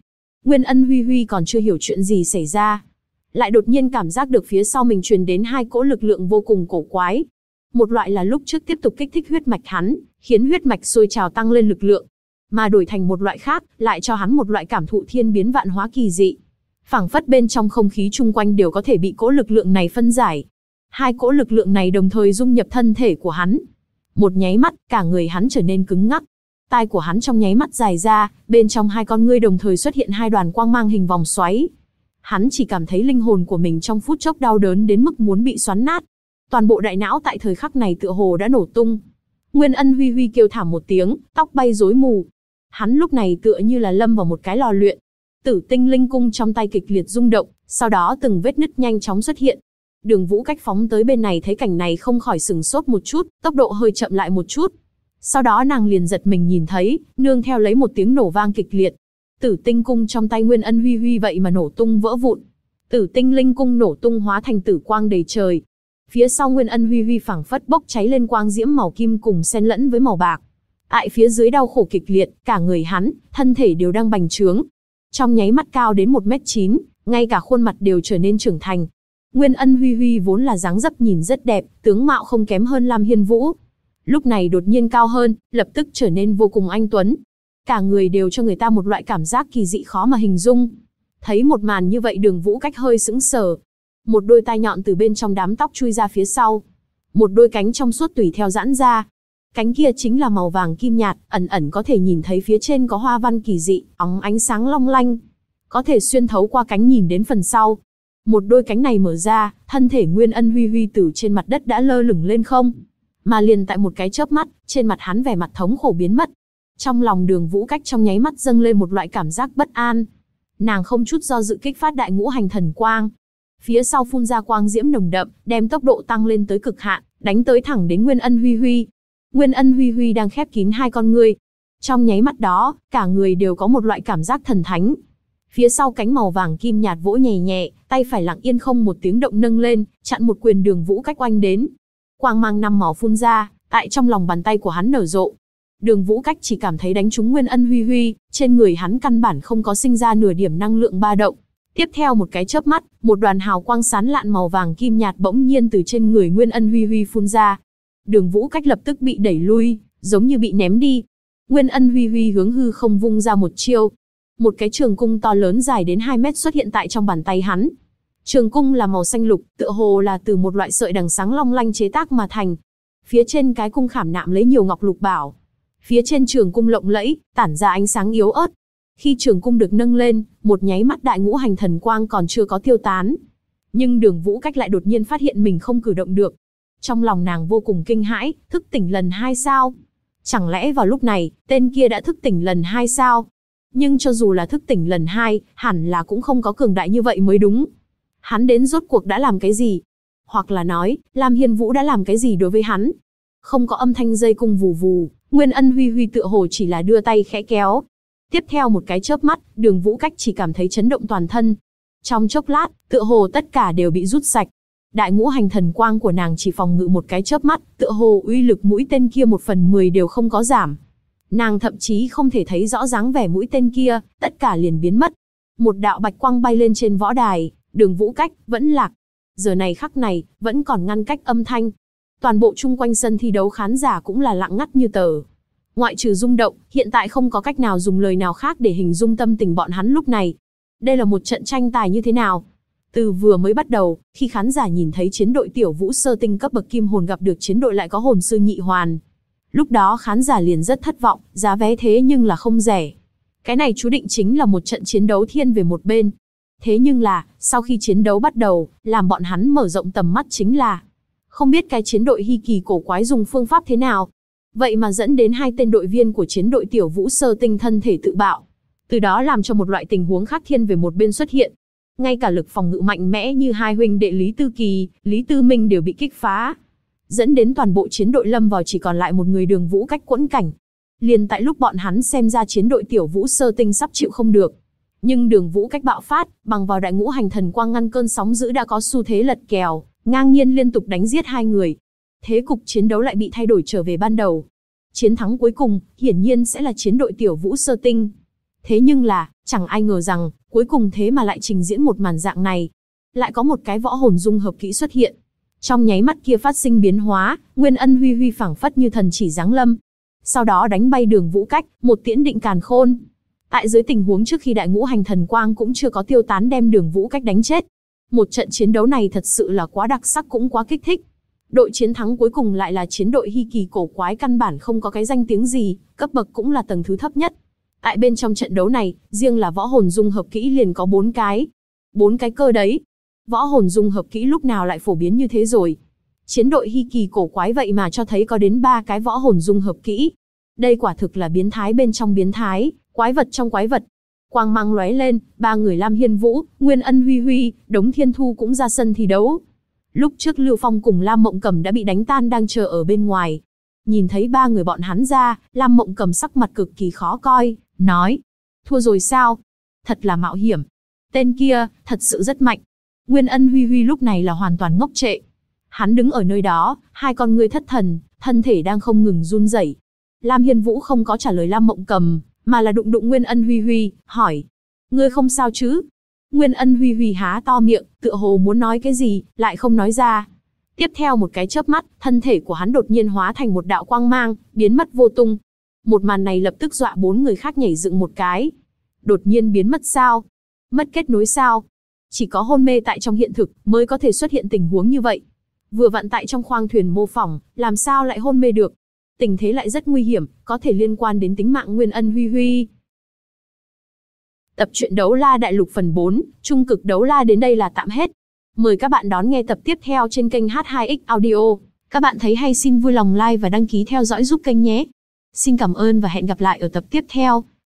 Nguyên Ân Huy Huy còn chưa hiểu chuyện gì xảy ra, lại đột nhiên cảm giác được phía sau mình truyền đến hai cỗ lực lượng vô cùng cổ quái. Một loại là lúc trước tiếp tục kích thích huyết mạch hắn, khiến huyết mạch sôi trào tăng lên lực lượng, mà đổi thành một loại khác, lại cho hắn một loại cảm thụ thiên biến vạn hóa kỳ dị. Phảng phất bên trong không khí chung quanh đều có thể bị cỗ lực lượng này phân giải. Hai cỗ lực lượng này đồng thời dung nhập thân thể của hắn. Một nháy mắt, cả người hắn trở nên cứng ngắc. Tai của hắn trong nháy mắt dài ra, bên trong hai con ngươi đồng thời xuất hiện hai đoàn quang mang hình vòng xoáy. Hắn chỉ cảm thấy linh hồn của mình trong phút chốc đau đớn đến mức muốn bị xoắn nát. Toàn bộ đại não tại thời khắc này tựa hồ đã nổ tung. Nguyên Ân Huy Huy kêu thảm một tiếng, tóc bay rối mù. Hắn lúc này tựa như là lâm vào một cái lò luyện. Tử tinh linh cung trong tay kịch liệt rung động, sau đó từng vết nứt nhanh chóng xuất hiện. Đường Vũ Cách phóng tới bên này thấy cảnh này không khỏi sửng sốt một chút, tốc độ hơi chậm lại một chút. Sau đó nàng liền giật mình nhìn thấy, nương theo lấy một tiếng nổ vang kịch liệt. Tử tinh cung trong tay Nguyên Ân Huy Huy vậy mà nổ tung vỡ vụn. Tử tinh linh cung nổ tung hóa thành tử quang đầy trời. Phía sau Nguyên Ân Huy Huy phảng phất bốc cháy lên quang diễm màu kim cùng xen lẫn với màu bạc. Tại phía dưới đau khổ kịch liệt, cả người hắn, thân thể đều đang bành trướng. Trong nháy mắt cao đến 1m9, ngay cả khuôn mặt đều trở nên trưởng thành. Nguyên Ân Huy Huy vốn là dáng dấp nhìn rất đẹp, tướng mạo không kém hơn Lam Hiên Vũ. Lúc này đột nhiên cao hơn, lập tức trở nên vô cùng anh tuấn. Cả người đều cho người ta một loại cảm giác kỳ dị khó mà hình dung. Thấy một màn như vậy Đường Vũ Cách hơi sững sờ. Một đôi tai nhọn từ bên trong đám tóc chui ra phía sau. Một đôi cánh trong suốt tùy theo giãn ra. Cánh kia chính là màu vàng kim nhạt, ẩn ẩn có thể nhìn thấy phía trên có hoa văn kỳ dị, óng ánh sáng long lanh. Có thể xuyên thấu qua cánh nhìn đến phần sau. Một đôi cánh này mở ra, thân thể Nguyên Ân Huy Huy từ trên mặt đất đã lơ lửng lên không. Mà liền tại một cái chớp mắt, trên mặt hắn vẻ mặt thống khổ biến mất. Trong lòng Đường Vũ Cách trong nháy mắt dâng lên một loại cảm giác bất an. Nàng không chút do dự kích phát đại ngũ hành thần quang. Phía sau phun ra quang diễm nồng đậm, đem tốc độ tăng lên tới cực hạn, đánh tới thẳng đến Nguyên Ân Huy Huy. Nguyên Ân Huy Huy đang khép kín hai con ngươi. Trong nháy mắt đó, cả người đều có một loại cảm giác thần thánh. Phía sau cánh màu vàng kim nhạt vỗ nhẹ nhẹ, tay phải lặng yên không một tiếng động nâng lên, chặn một quyền Đường Vũ Cách oanh đến. Quang mang năm màu phun ra, tại trong lòng bàn tay của hắn nở rộ. Đường Vũ Cách chỉ cảm thấy đánh trúng Nguyên Ân Huy Huy, trên người hắn căn bản không có sinh ra nửa điểm năng lượng ba động. Tiếp theo một cái chớp mắt, một đoàn hào quang sáng lạn màu vàng kim nhạt bỗng nhiên từ trên người Nguyên Ân Huy Huy phun ra. Đường Vũ Cách lập tức bị đẩy lui, giống như bị ném đi. Nguyên Ân Huy Huy hướng hư không vung ra một chiêu. Một cái trường cung to lớn dài đến 2 mét xuất hiện tại trong bàn tay hắn. Trường cung là màu xanh lục, tựa hồ là từ một loại sợi đằng sáng long lanh chế tác mà thành. Phía trên cái cung khảm nạm lấy nhiều ngọc lục bảo. Phía trên trường cung lộng lẫy, tản ra ánh sáng yếu ớt. Khi trường cung được nâng lên, một nháy mắt đại ngũ hành thần quang còn chưa có tiêu tán. Nhưng Đường Vũ Cách lại đột nhiên phát hiện mình không cử động được. Trong lòng nàng vô cùng kinh hãi, thức tỉnh lần 2 sao? Chẳng lẽ vào lúc này, tên kia đã thức tỉnh lần 2 sao? Nhưng cho dù là thức tỉnh lần 2, hẳn là cũng không có cường đại như vậy mới đúng. Hắn đến rốt cuộc đã làm cái gì? Hoặc là nói, Lam Hiên Vũ đã làm cái gì đối với hắn? Không có âm thanh dây cung vù vù, Nguyên Ân Huy Huy tựa hồ chỉ là đưa tay khẽ kéo. Tiếp theo một cái chớp mắt, Đường Vũ Cách chỉ cảm thấy chấn động toàn thân. Trong chốc lát, tựa hồ tất cả đều bị rút sạch. Đại ngũ hành thần quang của nàng chỉ phòng ngự một cái chớp mắt, tựa hồ uy lực mũi tên kia 1/10 đều không có giảm. Nàng thậm chí không thể thấy rõ dáng vẻ mũi tên kia, tất cả liền biến mất. Một đạo bạch quang bay lên trên võ đài, Đường Vũ Cách vẫn lạc. Giờ này khắc này, vẫn còn ngăn cách âm thanh. Toàn bộ chung quanh sân thi đấu khán giả cũng là lặng ngắt như tờ. Ngoại trừ rung động, hiện tại không có cách nào dùng lời nào khác để hình dung tâm tình bọn hắn lúc này. Đây là một trận tranh tài như thế nào? Từ vừa mới bắt đầu, khi khán giả nhìn thấy chiến đội Tiểu Vũ sơ tinh cấp bậc kim hồn gặp được chiến đội lại có hồn sư nhị hoàn. Lúc đó khán giả liền rất thất vọng, giá vé thế nhưng là không rẻ. Cái này chú định chính là một trận chiến đấu thiên về một bên. Thế nhưng là, sau khi chiến đấu bắt đầu, làm bọn hắn mở rộng tầm mắt chính là không biết cái chiến đội hy kỳ cổ quái dùng phương pháp thế nào. Vậy mà dẫn đến 2 tên đội viên của chiến đội Tiểu Vũ sơ tinh thân thể tự bạo. Từ đó làm cho một loại tình huống khác thiên về một bên xuất hiện. Ngay cả lực phòng ngự mạnh mẽ như 2 huynh đệ Lý Tư Kỳ, Lý Tư Minh đều bị kích phá. Dẫn đến toàn bộ chiến đội lâm vào chỉ còn lại một người Đường Vũ Cách quẫn cảnh. Liền tại lúc bọn hắn xem ra chiến đội Tiểu Vũ sơ tinh sắp chịu không được. Nhưng Đường Vũ Cách bạo phát, bằng vào đại ngũ hành thần quang ngăn cơn sóng dữ đã có xu thế lật kèo, ngang nhiên liên tục đánh giết 2 người. Thế cục chiến đấu lại bị thay đổi trở về ban đầu. Chiến thắng cuối cùng, hiển nhiên sẽ là chiến đội Tiểu Vũ sơ tinh. Thế nhưng là, chẳng ai ngờ rằng, cuối cùng thế mà lại trình diễn một màn dạng này. Lại có một cái võ hồn dung hợp kỹ xuất hiện. Trong nháy mắt kia phát sinh biến hóa, Nguyên Ân Huy Huy phảng phất như thần chỉ giáng lâm. Sau đó đánh bay Đường Vũ Cách, một tiễn định càn khôn. Tại dưới tình huống trước khi đại ngũ hành thần quang cũng chưa có tiêu tán đem Đường Vũ Cách đánh chết. Một trận chiến đấu này thật sự là quá đặc sắc cũng quá kích thích. Đội chiến thắng cuối cùng lại là chiến đội Hy Kỳ cổ quái căn bản không có cái danh tiếng gì, cấp bậc cũng là tầng thứ thấp nhất. Tại bên trong trận đấu này, riêng là võ hồn dung hợp kỹ liền có 4 cái. 4 cái cơ đấy. Võ hồn dung hợp kỹ lúc nào lại phổ biến như thế rồi. Chiến đội Hy Kỳ cổ quái vậy mà cho thấy có đến 3 cái võ hồn dung hợp kỹ. Đây quả thực là biến thái bên trong biến thái, quái vật trong quái vật. Quang mang lóe lên, 3 người Lam Hiên Vũ, Nguyên Ân Huy Huy, Đống Thiên Thu cũng ra sân thi đấu. Lúc trước Lưu Phong cùng Lam Mộng Cầm đã bị đánh tan đang chờ ở bên ngoài. Nhìn thấy 3 người bọn hắn ra, Lam Mộng Cầm sắc mặt cực kỳ khó coi, nói: thua rồi sao? Thật là mạo hiểm. Tên kia, thật sự rất mạnh. Nguyên Ân Huy Huy lúc này là hoàn toàn ngốc trệ. Hắn đứng ở nơi đó, hai con ngươi thất thần, thân thể đang không ngừng run rẩy. Lam Hiên Vũ không có trả lời Lam Mộng Cầm, mà là đụng Nguyên Ân Huy Huy, hỏi: ngươi không sao chứ? Nguyên Ân Huy Huy há to miệng, tựa hồ muốn nói cái gì, lại không nói ra. Tiếp theo một cái chớp mắt, thân thể của hắn đột nhiên hóa thành một đạo quang mang, biến mất vô tung. Một màn này lập tức dọa 4 người khác nhảy dựng một cái. Đột nhiên biến mất sao? Mất kết nối sao? Chỉ có hôn mê tại trong hiện thực mới có thể xuất hiện tình huống như vậy. Vừa vặn tại trong khoang thuyền mô phỏng, làm sao lại hôn mê được? Tình thế lại rất nguy hiểm, có thể liên quan đến tính mạng Nguyên Ân Huy Huy. Tập truyện Đấu La Đại Lục phần 4, Trung cực Đấu La đến đây là tạm hết. Mời các bạn đón nghe tập tiếp theo trên kênh H2X Audio. Các bạn thấy hay xin vui lòng like và đăng ký theo dõi giúp kênh nhé. Xin cảm ơn và hẹn gặp lại ở tập tiếp theo.